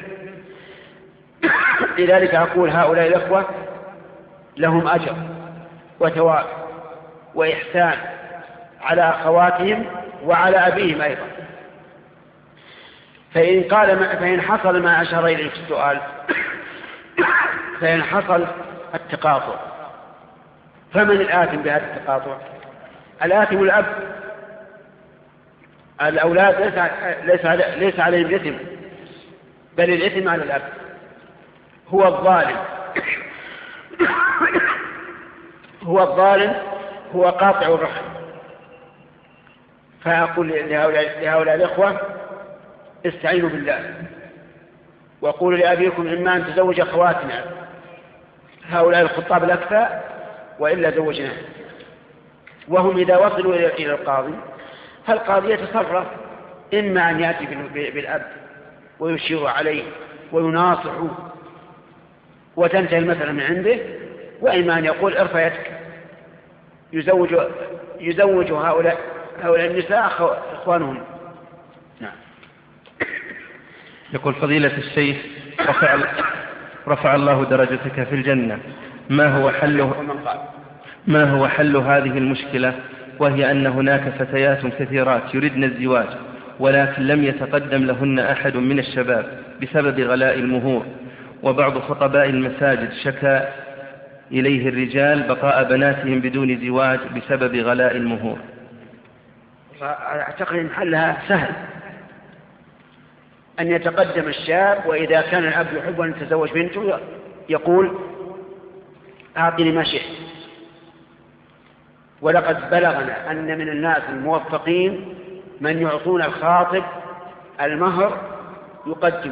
لذلك أقول هؤلاء الأخوة لهم أجر وثواب وإحسان على أخواتهم وعلى أبيهم أيضا. فإن, قال ما فإن حصل ما أشار إليه في السؤال فإن حصل التقاطع، فمن الآثم بهذا التقاطع؟ الآثم الأب. الأولاد ليس, ليس, ليس عليهم الإثم، بل الإثم على الأب، هو الظالم. هو الظالم، هو قاطع الرحم. فأقول لهؤلاء, لهؤلاء الإخوة استعينوا بالله وقولوا لأبيكم إما أن تزوج أخواتنا هؤلاء الخطاب الأكفاء وإلا زوجناه. وهم إذا وصلوا إلى القاضي فالقاضي يتصرف، إما أن يأتي بالأب ويشير عليه ويناصحه وتنتهي المسألة من عنده، وإما أن يقول ارفع يدك. يزوج, يزوج هؤلاء, هؤلاء النساء إخوانهم. نعم. يقول فضيلة الشيخ رفع, رفع الله درجتك في الجنة، ما هو حل ما هو حل هذه المشكلة، وهي أن هناك فتيات كثيرات يردن الزواج ولكن لم يتقدم لهن أحد من الشباب بسبب غلاء المهور، وبعض خطباء المساجد شكى إليه الرجال بقاء بناتهم بدون زواج بسبب غلاء المهور. أعتقد أن حلها سهل، أن يتقدم الشاب، وإذا كان الأب يحب أن يتزوج بنته يقول أعطني ما شئت. ولقد بلغنا أن من الناس الموفقين من يعطون الخاطب المهر يقدم،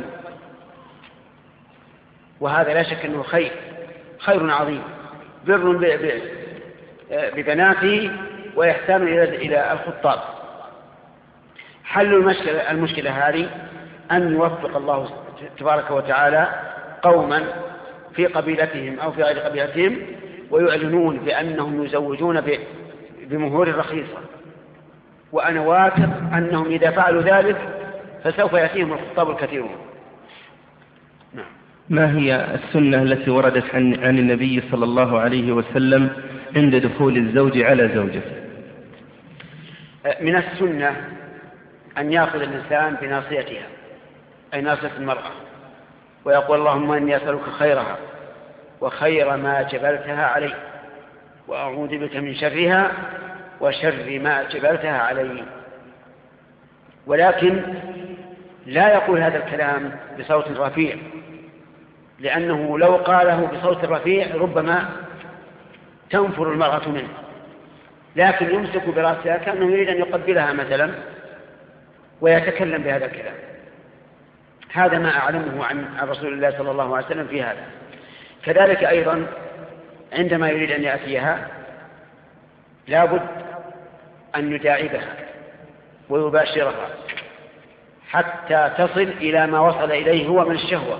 وهذا لا شك أنه خير خير عظيم، بر ببناته وإحسان إلى الخطاب. حل المشكلة, المشكلة هذه أن يوفق الله تبارك وتعالى قوما في قبيلتهم أو في غير قبيلتهم ويعلنون بأنهم يزوجون بمهور رخيصة، وأنا واثق أنهم إذا فعلوا ذلك فسوف يأتيهم الخطاب الكثيرون. نعم. ما هي السنة التي وردت عن, عن النبي صلى الله عليه وسلم عند دخول الزوج على زوجته؟ من السنة أن يأخذ الإنسان بناصيتها، أي ناصية المرأة، ويقول اللهم إني أسألك خيرها وخير ما جبلتها عليه، وأعوذ بك من شرها وشر ما جبلتها عليه. ولكن لا يقول هذا الكلام بصوت رفيع، لأنه لو قاله بصوت رفيع ربما تنفر المرأة منه، لكن يمسك برأسها كأنه يريد أن يقبلها مثلا ويتكلم بهذا الكلام. هذا ما أعلمه عن رسول الله صلى الله عليه وسلم في هذا. كذلك أيضا عندما يريد أن يأتيها لابد أن يداعبها ويباشرها حتى تصل إلى ما وصل إليه هو من الشهوة.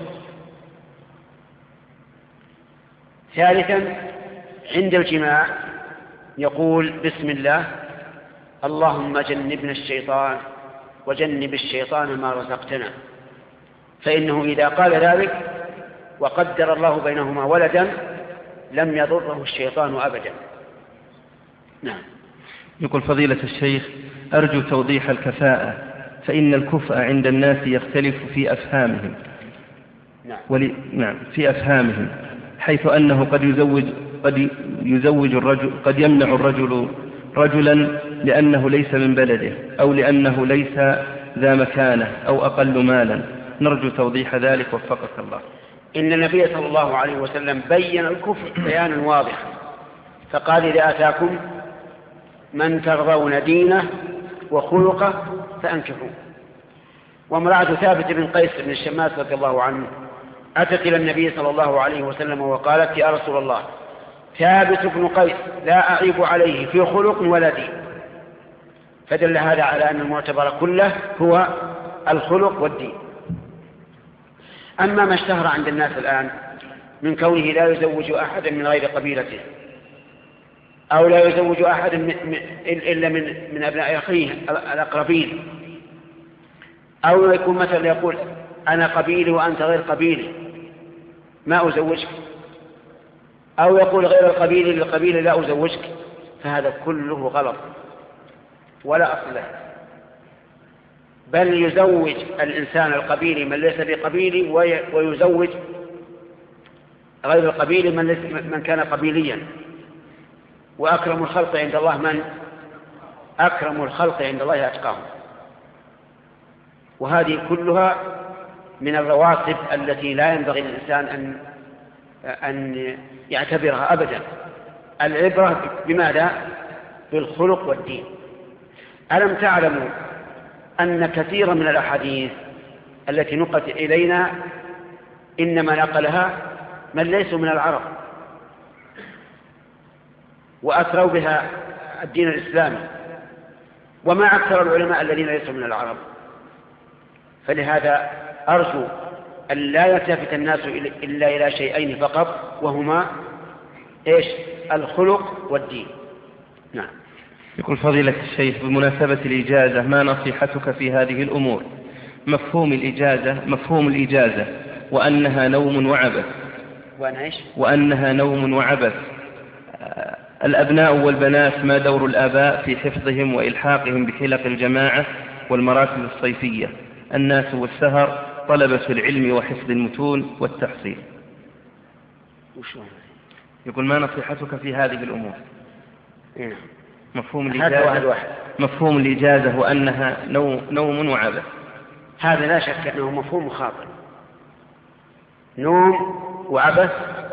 ثالثا عند الجماع يقول بسم الله اللهم جنبنا الشيطان وجنب الشيطان ما رزقتنا، فإنه إذا قال ذلك وقدر الله بينهما ولدا لم يضره الشيطان أبدا. نعم. يقول فضيلة الشيخ أرجو توضيح الكفاءة، فإن الكفء عند الناس يختلف في أفهامهم. نعم. ولي... نعم في أفهامهم، حيث أنه قد يزوج قد يزوج الرجل قد يمنع الرجل رجلا لأنه ليس من بلده أو لأنه ليس ذا مكانة أو أقل مالا. نرجو توضيح ذلك وفقك الله. إن النبي صلى الله عليه وسلم بين الكفر بيانا واضحا، فقال إذا أتاكم من ترضون دينه وخلقه فأنكحوه. وامرأة ثابت بن قيس بن الشماس رضي الله عنه أتت إلى النبي صلى الله عليه وسلم وقالت يا رسول الله ثابت بن قيس لا أعيب عليه في خلق ولا دين. فدل هذا على أن المعتبر كله هو الخلق والدين. أما ما اشتهر عند الناس الآن من كونه لا يزوج أحدا من غير قبيلته أو لا يزوج أحدا إلا من, من أبناء أخيه الأقربين، أو يكون مثلا يقول أنا قبيلي وأنت غير قبيلي ما أزوجك، أو يقول غير القبيلي للقبيلة لا أزوجك، فهذا كله غلط ولا أصل له. بل يزوج الإنسان القبيلي من ليس بقبيلي ويزوج غير القبيلي من, من كان قبيليا. وأكرم الخلق عند الله من أكرم الخلق عند الله أتقاهم. وهذه كلها من الرواتب التي لا ينبغي للإنسان أن أن يعتبرها أبدا. العبرة بماذا؟ بالخلق والدين. ألم تعلموا أن كثيرا من الأحاديث التي نقلت إلينا إنما نقلها من ليسوا من العرب وأثروا بها الدين الإسلامي، وما أكثر العلماء الذين ليسوا من العرب. فلهذا أرجو أن لا يلتفت الناس إلا إلى شيئين فقط، وهما إيش؟ الخلق والدين. نعم. يقول فضيلة الشيخ بمناسبة الإجازة ما نصيحتك في هذه الأمور؟ مفهوم الإجازة مفهوم الإجازة وأنها نوم وعبث وأنها, وأنها نوم وعبث. الأبناء والبنات ما دور الآباء في حفظهم وإلحاقهم بحلق الجماعة والمراكز الصيفية؟ الناس والسهر، طلبة العلم وحفظ المتون والتحصيل. يقول ما نصيحتك في هذه الأمور؟ مفهوم الإجازة مفهوم الإجازة وأنها نوم, نوم وعبث، هذا لا شك أنه مفهوم خاطئ. نوم وعبث،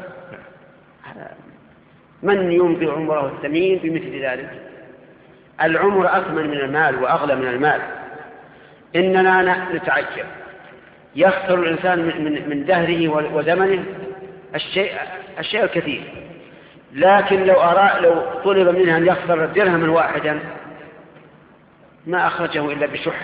من يمضي عمره الثمين بمثل ذلك؟ العمر أثمن من المال وأغلى من المال. إننا نتعجب، يخسر الإنسان من من دهره وزمنه الشيء الشيء الكثير، لكن لو أرى لو طلب منه أن يخسر درهما واحدا ما أخرجه إلا بشح.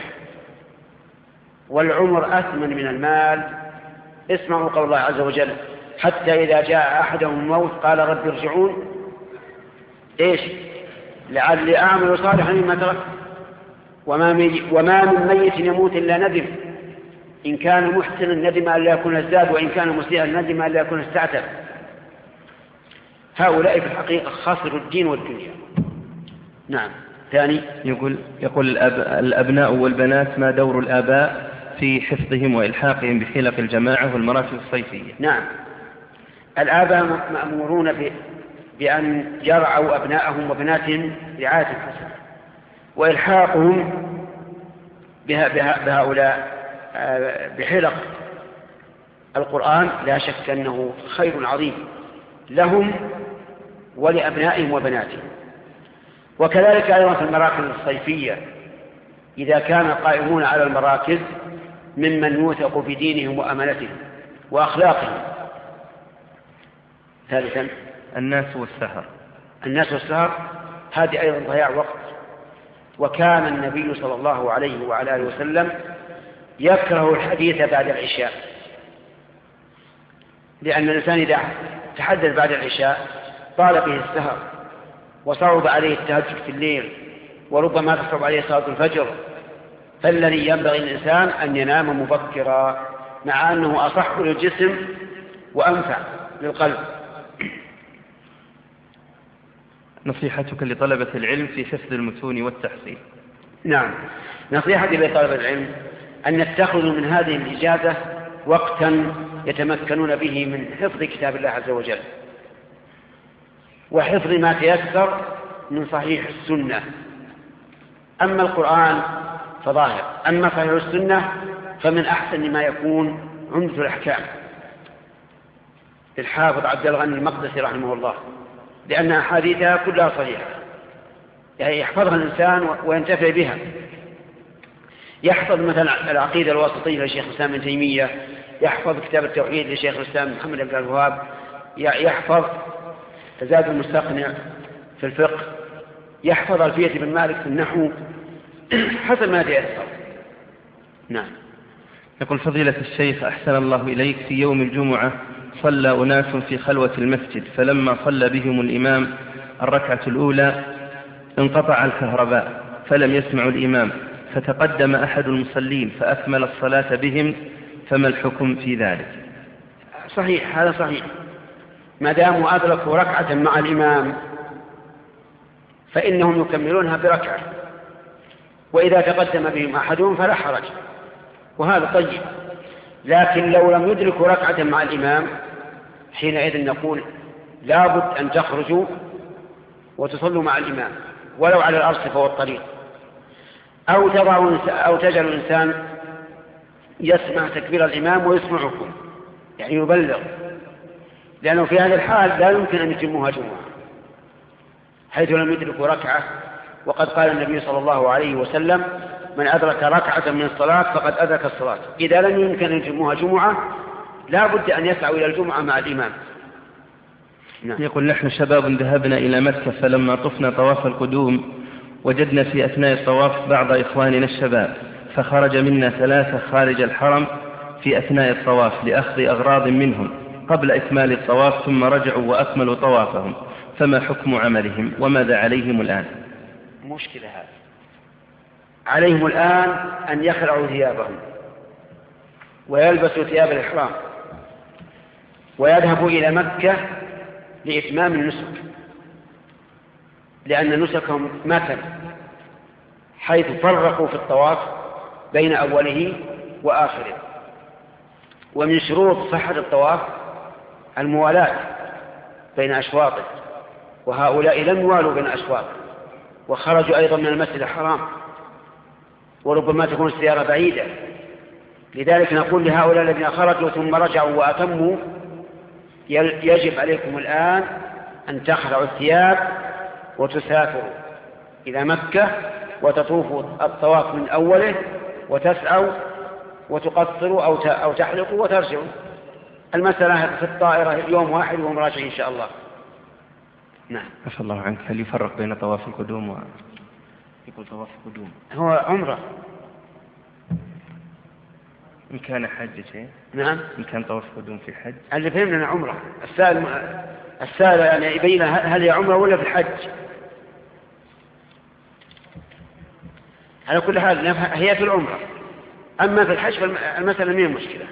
والعمر أثمن من المال. اسمعوا قول الله عز وجل: حتى إذا جاء أحدهم الموت قال رب ارجعون إيش لعلي أعمل صالحا مما ترك وما من ميت يموت إلا ندم، إن كان محسنا ندم أن لا يكون ازداد، وإن كان مسيئا ندم أن لا يكون استعتب. هؤلاء في الحقيقة خسروا الدين والدنيا. نعم. ثاني يقول يقول الأب... الأبناء والبنات ما دور الآباء في حفظهم وإلحاقهم بحلق الجماعة والمراكز الصيفية؟ نعم، الآباء مأمورون ب... بأن يرعوا أبنائهم وبناتهم رعاية حسنة، وإلحاقهم بها... بها... بهؤلاء بحلق القرآن لا شك أنه خير عظيم لهم ولأبنائهم وبناتهم. وكذلك أيضا في المراكز الصيفية، إذا كان القائمون على المراكز ممن يوثق بدينهم وأمانتهم وأخلاقهم. ثالثا الناس والسهر. الناس والسهر هذه أيضا ضياع وقت. وكان النبي صلى الله عليه وعلى آله وسلم يكره الحديث بعد العشاء، لأن الإنسان إذا تحدث بعد العشاء طال به السهر وصعب عليه التهجد في الليل، وربما تصعب عليه صلاة الفجر. فالذي ينبغي الإنسان أن ينام مبكرا، مع أنه أصح للجسم وأنفع للقلب. نصيحتك لطلبة العلم في حفظ المتون والتحصيل؟ نعم، نصيحتي لطلبة العلم أن يتخذوا من هذه الإجازة وقتا يتمكنون به من حفظ كتاب الله عز وجل، وحفظ ما تيسر من صحيح السنة. أما القرآن فظاهر، أما صحيح السنة فمن أحسن ما يكون عمدة الأحكام للحافظ عبد الغني المقدسي رحمه الله، لأن أحاديثها كلها صحيحة، يعني يحفظها الإنسان وينتفع بها. يحفظ مثلا العقيدة الواسطية لشيخ الإسلام ابن تيمية، يحفظ كتاب التوحيد لشيخ الإسلام محمد بن عبد الوهاب، يحفظ زاد المستقنع في الفقه، يحفظ ألفية بن مالك في النحو، حسب ما تيسر. نعم. يقول فضيلة الشيخ أحسن الله إليك، في يوم الجمعة صلى أناس في خلوة المسجد، فلما صلى بهم الإمام الركعة الأولى انقطع الكهرباء فلم يسمعوا الإمام، فتقدم أحد المصلين فأكمل الصلاة بهم، فما الحكم في ذلك؟ صحيح، هذا صحيح، ما داموا أدركوا ركعة مع الإمام فإنهم يكملونها بركعة، وإذا تقدم بهم أحدهم فلا حرج، وهذا طيب. لكن لو لم يدركوا ركعة مع الإمام حينئذ نقول لابد أن تخرجوا وتصلوا مع الإمام ولو على الأرصفة والطريق، أو تضعوا أو تجعل الإنسان يسمع تكبير الإمام ويسمعكم، يعني يبلغ، لأنه في هذا الحال لا يمكن أن يتموها جمعة حيث لم يدركوا ركعة. وقد قال النبي صلى الله عليه وسلم: من أدرك ركعة من الصلاة فقد أدرك الصلاة. إذا لم يمكن أن يتموها جمعة لا بد أن يسعوا إلى الجمعة مع الإمام. نعم. يقول نحن شباب ذهبنا إلى مكة، فلما طفنا طواف القدوم وجدنا في أثناء الطواف بعض إخواننا الشباب، فخرج منا ثلاثة خارج الحرم في أثناء الطواف لأخذ أغراض منهم قبل إكمال الطواف، ثم رجعوا وأكملوا طوافهم، فما حكم عملهم وماذا عليهم الآن؟ مشكلة هذا. عليهم الآن أن يخلعوا ثيابهم ويلبسوا ثياب الإحرام ويذهب إلى مكة لإتمام النسك، لأن نسكهم متن، حيث فرقوا في الطواف بين أوله وآخره. ومن شروط صحة الطواف الموالاة بين أشواطه، وهؤلاء لم يوالوا بين أشواط، وخرجوا أيضا من المسجد الحرام، وربما تكون السيارة بعيدة. لذلك نقول لهؤلاء الذين خرجوا ثم رجعوا وأتموا: يجب عليكم الآن أن تخلعوا الثياب وتسافروا إلى مكة وتطوفوا الطواف من أوله، وتسعوا وتقصروا أو تحلقوا وترجعوا. المسألة في الطائرة يوم واحد وهم راجعين إن شاء الله. نعم. عفى الله عنك، هل يفرق بين طواف القدوم و يقول طواف القدوم هو عمرة إن كان حج شيء؟ نعم. إن كان طواف القدوم في حج؟ اللي فهمنا عمرة. السائل السائل يعني يبين هل هي عمرة ولا في الحج. على كل حال هي في العمرة، أما في الحج فالمسألة من المشكلة.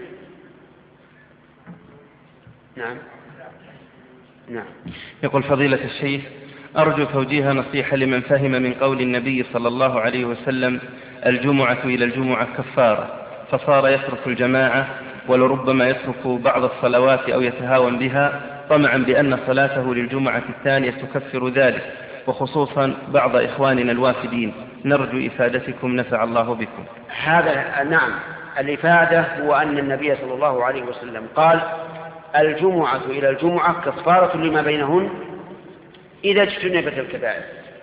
نعم. نعم. يقول فضيلة الشيخ: أرجو توجيه نصيحة لمن فهم من قول النبي صلى الله عليه وسلم: الجمعة إلى الجمعة كفارة، فصار يترك الجماعة ولربما يترك بعض الصلوات أو يتهاون بها طمعا بأن صلاته للجمعة الثانية تكفر ذلك، وخصوصا بعض إخواننا الوافدين. نرجو إفادتكم نفع الله بكم. هذا نعم، الإفادة هو أن النبي صلى الله عليه وسلم قال: الجمعة إلى الجمعة كفارة لما بينهن إذا اجتنبت الكبائر.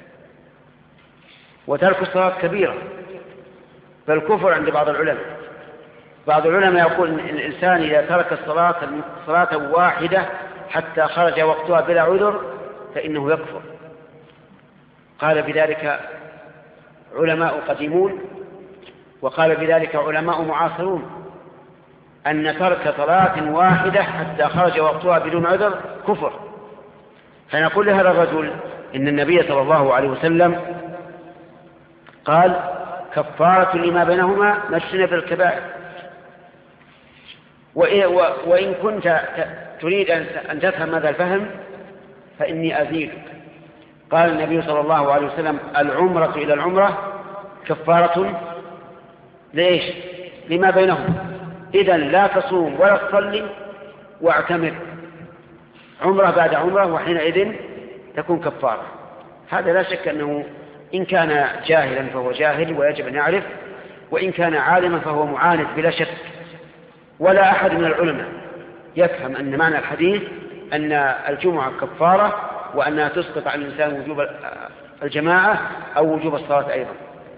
وترك الصلاة كبيرة، بل كفر عند بعض العلماء. بعض العلماء يقول إن الإنسان إذا ترك الصلاة صلاة واحدة حتى خرج وقتها بلا عذر فإنه يكفر. قال بذلك علماء قديمون، وقال بذلك علماء معاصرون، أن ترك صلاة واحدة حتى خرج وقتها بدون عذر كفر. فنقول لهذا الرجل إن النبي صلى الله عليه وسلم قال: كفارة لما بينهما ما اجتنب الكبائر. وإن كنت تريد أن تفهم هذا الفهم فإني أزيدك. قال النبي صلى الله عليه وسلم: العمرة إلى العمرة كفارة ليش؟ لما بينهما. إذن لا تصوم ولا تصلي واعتمر عمرة بعد عمرة، وحينئذ تكون كفارة. هذا لا شك أنه إن كان جاهلا فهو جاهل ويجب أن يعرف، وإن كان عالما فهو معاند بلا شك. ولا أحد من العلماء يفهم أن معنى الحديث أن الجمعة كفارة، وأنها تسقط عن الإنسان وجوب الجماعة أو وجوب الصلاة أيضا.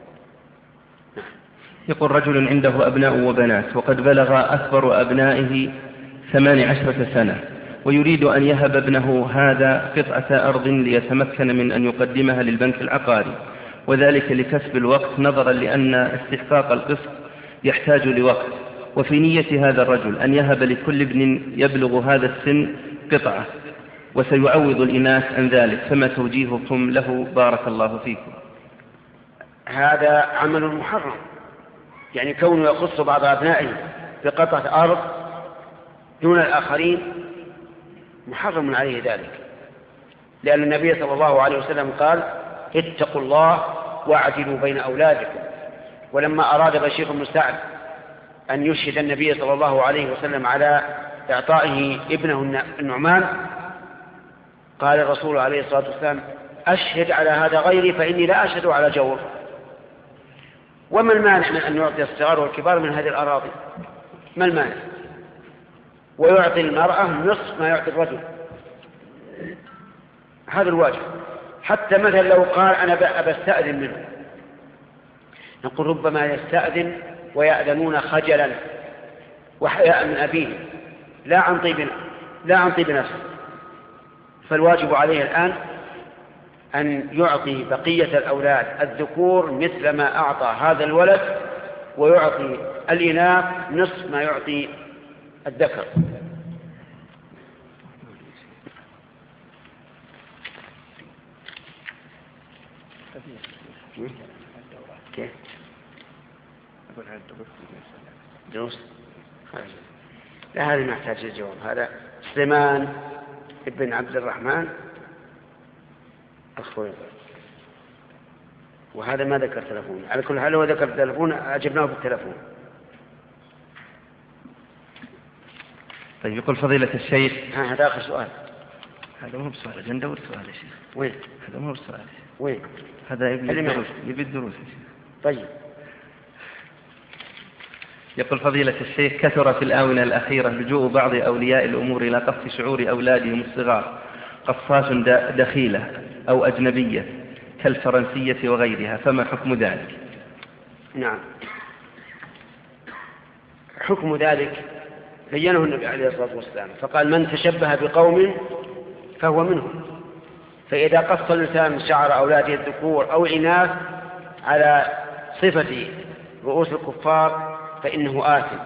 يقول رجل عنده أبناء وبنات، وقد بلغ أكبر أبنائه ثمان عشرة سنة، ويريد أن يهب ابنه هذا قطعة أرض ليتمكن من أن يقدمها للبنك العقاري، وذلك لكسب الوقت، نظرا لأن استحقاق القسط يحتاج لوقت. وفي نية هذا الرجل أن يهب لكل ابن يبلغ هذا السن قطعة، وسيعوض الإناث عن ذلك، فما توجيهكم له بارك الله فيكم؟ هذا عمل محرم، يعني كونه يخص بعض أبنائه بقطعة أرض دون الآخرين محرم عليه ذلك، لأن النبي صلى الله عليه وسلم قال: اتقوا الله واعدلوا بين أولادكم. ولما أراد بشير بن سعد أن يشهد النبي صلى الله عليه وسلم على إعطائه ابنه النعمان، قال الرسول عليه الصلاة والسلام: أشهد على هذا غيري فإني لا أشهد على جور. وما المانع من أن يعطي الصغار والكبار من هذه الأراضي؟ ما المانع؟ ويعطي المرأة نصف ما يعطي الرجل، هذا الواجب. حتى مثلا لو قال: أنا بستأذن منه، نقول ربما يستأذن ويأذنون خجلا وحياء من أبيه، لا عن طيب لا عن طيب نفسه. فالواجب عليه الآن أن يعطي بقية الأولاد الذكور مثل ما أعطى هذا الولد، ويعطي الإناث نصف ما يعطي الذكر. كيف؟ دروس؟ لا، هذا ما يحتاج الجواب، هذا سليمان ابن عبد الرحمن الخويطري، وهذا ما ذكر تلفون. على كل حال هو ذكر تلفون أجبناه بالتلفون. طيب يقول فضيلة الشيخ. ها هذا آخر سؤال. هذا مو بسؤال، أجل ندور سؤال يا شيخ. وين؟ هذا مو بسؤال. وين؟ هذا يبي الدروس، يبي الدروس يا شيخ. طيب. يقول فضيلة الشيخ: كثر في الآونة الأخيرة لجوء بعض أولياء الأمور إلى قص شعور أولادهم الصغار قصاص دخيلة أو أجنبية كالفرنسية وغيرها، فما حكم ذلك؟ نعم، حكم ذلك بينه النبي عليه الصلاة والسلام، فقال: من تشبه بقوم فهو منهم. فإذا قص الإنسان شعر أولاده الذكور أو إناث على صفة رؤوس الكفار فإنه آثم.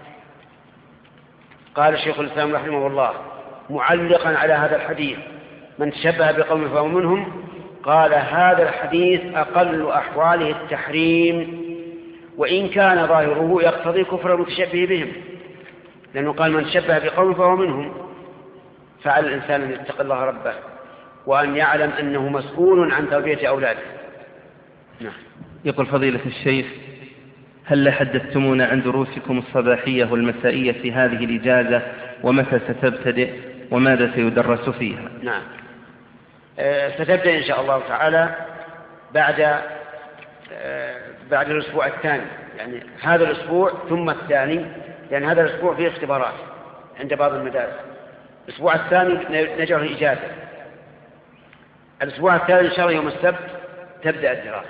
قال الشيخ الإسلام رحمه الله معلقا على هذا الحديث: من تشبه بقوم فهو منهم، قال: هذا الحديث أقل أحواله التحريم، وإن كان ظاهره يقتضي كفر المتشبه بهم، لأنه قال: من تشبه بقوم فهو منهم. فعلى الإنسان أن يتقي الله ربه وأن يعلم أنه مسؤول عن تربية أولاده. نعم. يقول فضيلة الشيخ: هل حدثتمونا عن دروسكم الصباحية والمسائية في هذه الإجازة، ومتى ستبتدئ وماذا سيدرس فيها؟ نعم، أه ستبدأ إن شاء الله تعالى بعد أه بعد الأسبوع الثاني، يعني هذا الأسبوع ثم الثاني، لأن هذا الأسبوع فيه اختبارات عند بعض المدارس. الأسبوع الثاني نجعل الإجازة. الأسبوع الثاني إن شاء الله يوم السبت تبدأ الدراسة.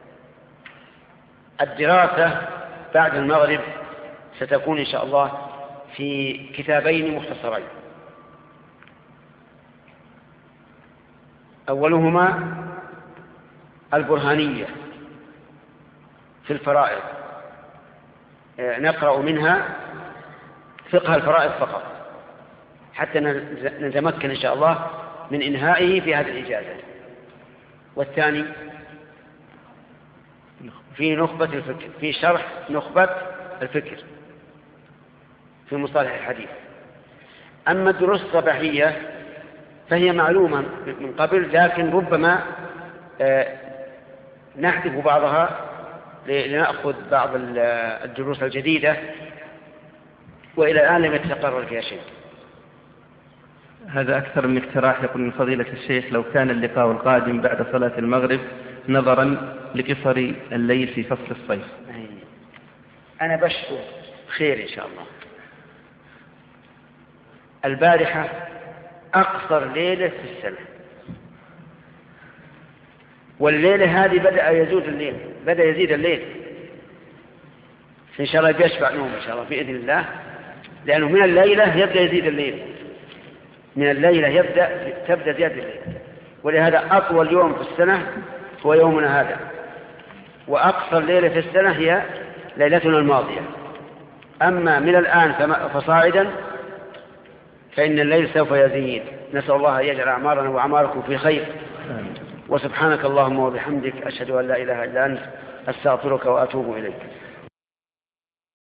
الدراسة بعد المغرب ستكون إن شاء الله في كتابين مختصرين. أولهما البرهانية في الفرائض، نقرأ منها فقه الفرائض فقط حتى نتمكن إن شاء الله من إنهائه في هذه الإجازة. والثاني في نخبة الفكر، في شرح نخبة الفكر في مصطلح الحديث. أما الدروس الصباحية فهي معلومة من قبل، لكن ربما نحذف بعضها لنأخذ بعض الدروس الجديدة، وإلى الآن لم يتقرر فيها شيء. هذا أكثر من اقتراح. يقول من فضيلة الشيخ: لو كان اللقاء القادم بعد صلاة المغرب نظرا لقصر الليل في فصل الصيف. أنا بشكر خير إن شاء الله. البارحة أقصر ليلة في السنة، والليلة هذه بدأ يزيد الليل بدأ يزيد الليل إن شاء الله بيشفع نوم إن شاء الله بإذن الله، لأنه من الليلة يبدأ يزيد الليل، من الليلة يبدأ تبدأ زيادة الليل. ولهذا أطول يوم في السنة هو يومنا هذا، وأقصر ليلة في السنة هي ليلتنا الماضية. أما من الآن فصاعدا فإن الليل سوف يزيد. نسأل الله أن يجعل أعمارنا وأعماركم في خير. وسبحانك اللهم وبحمدك أشهد أن لا إله إلا أنت أستغفرك وأتوب إليك.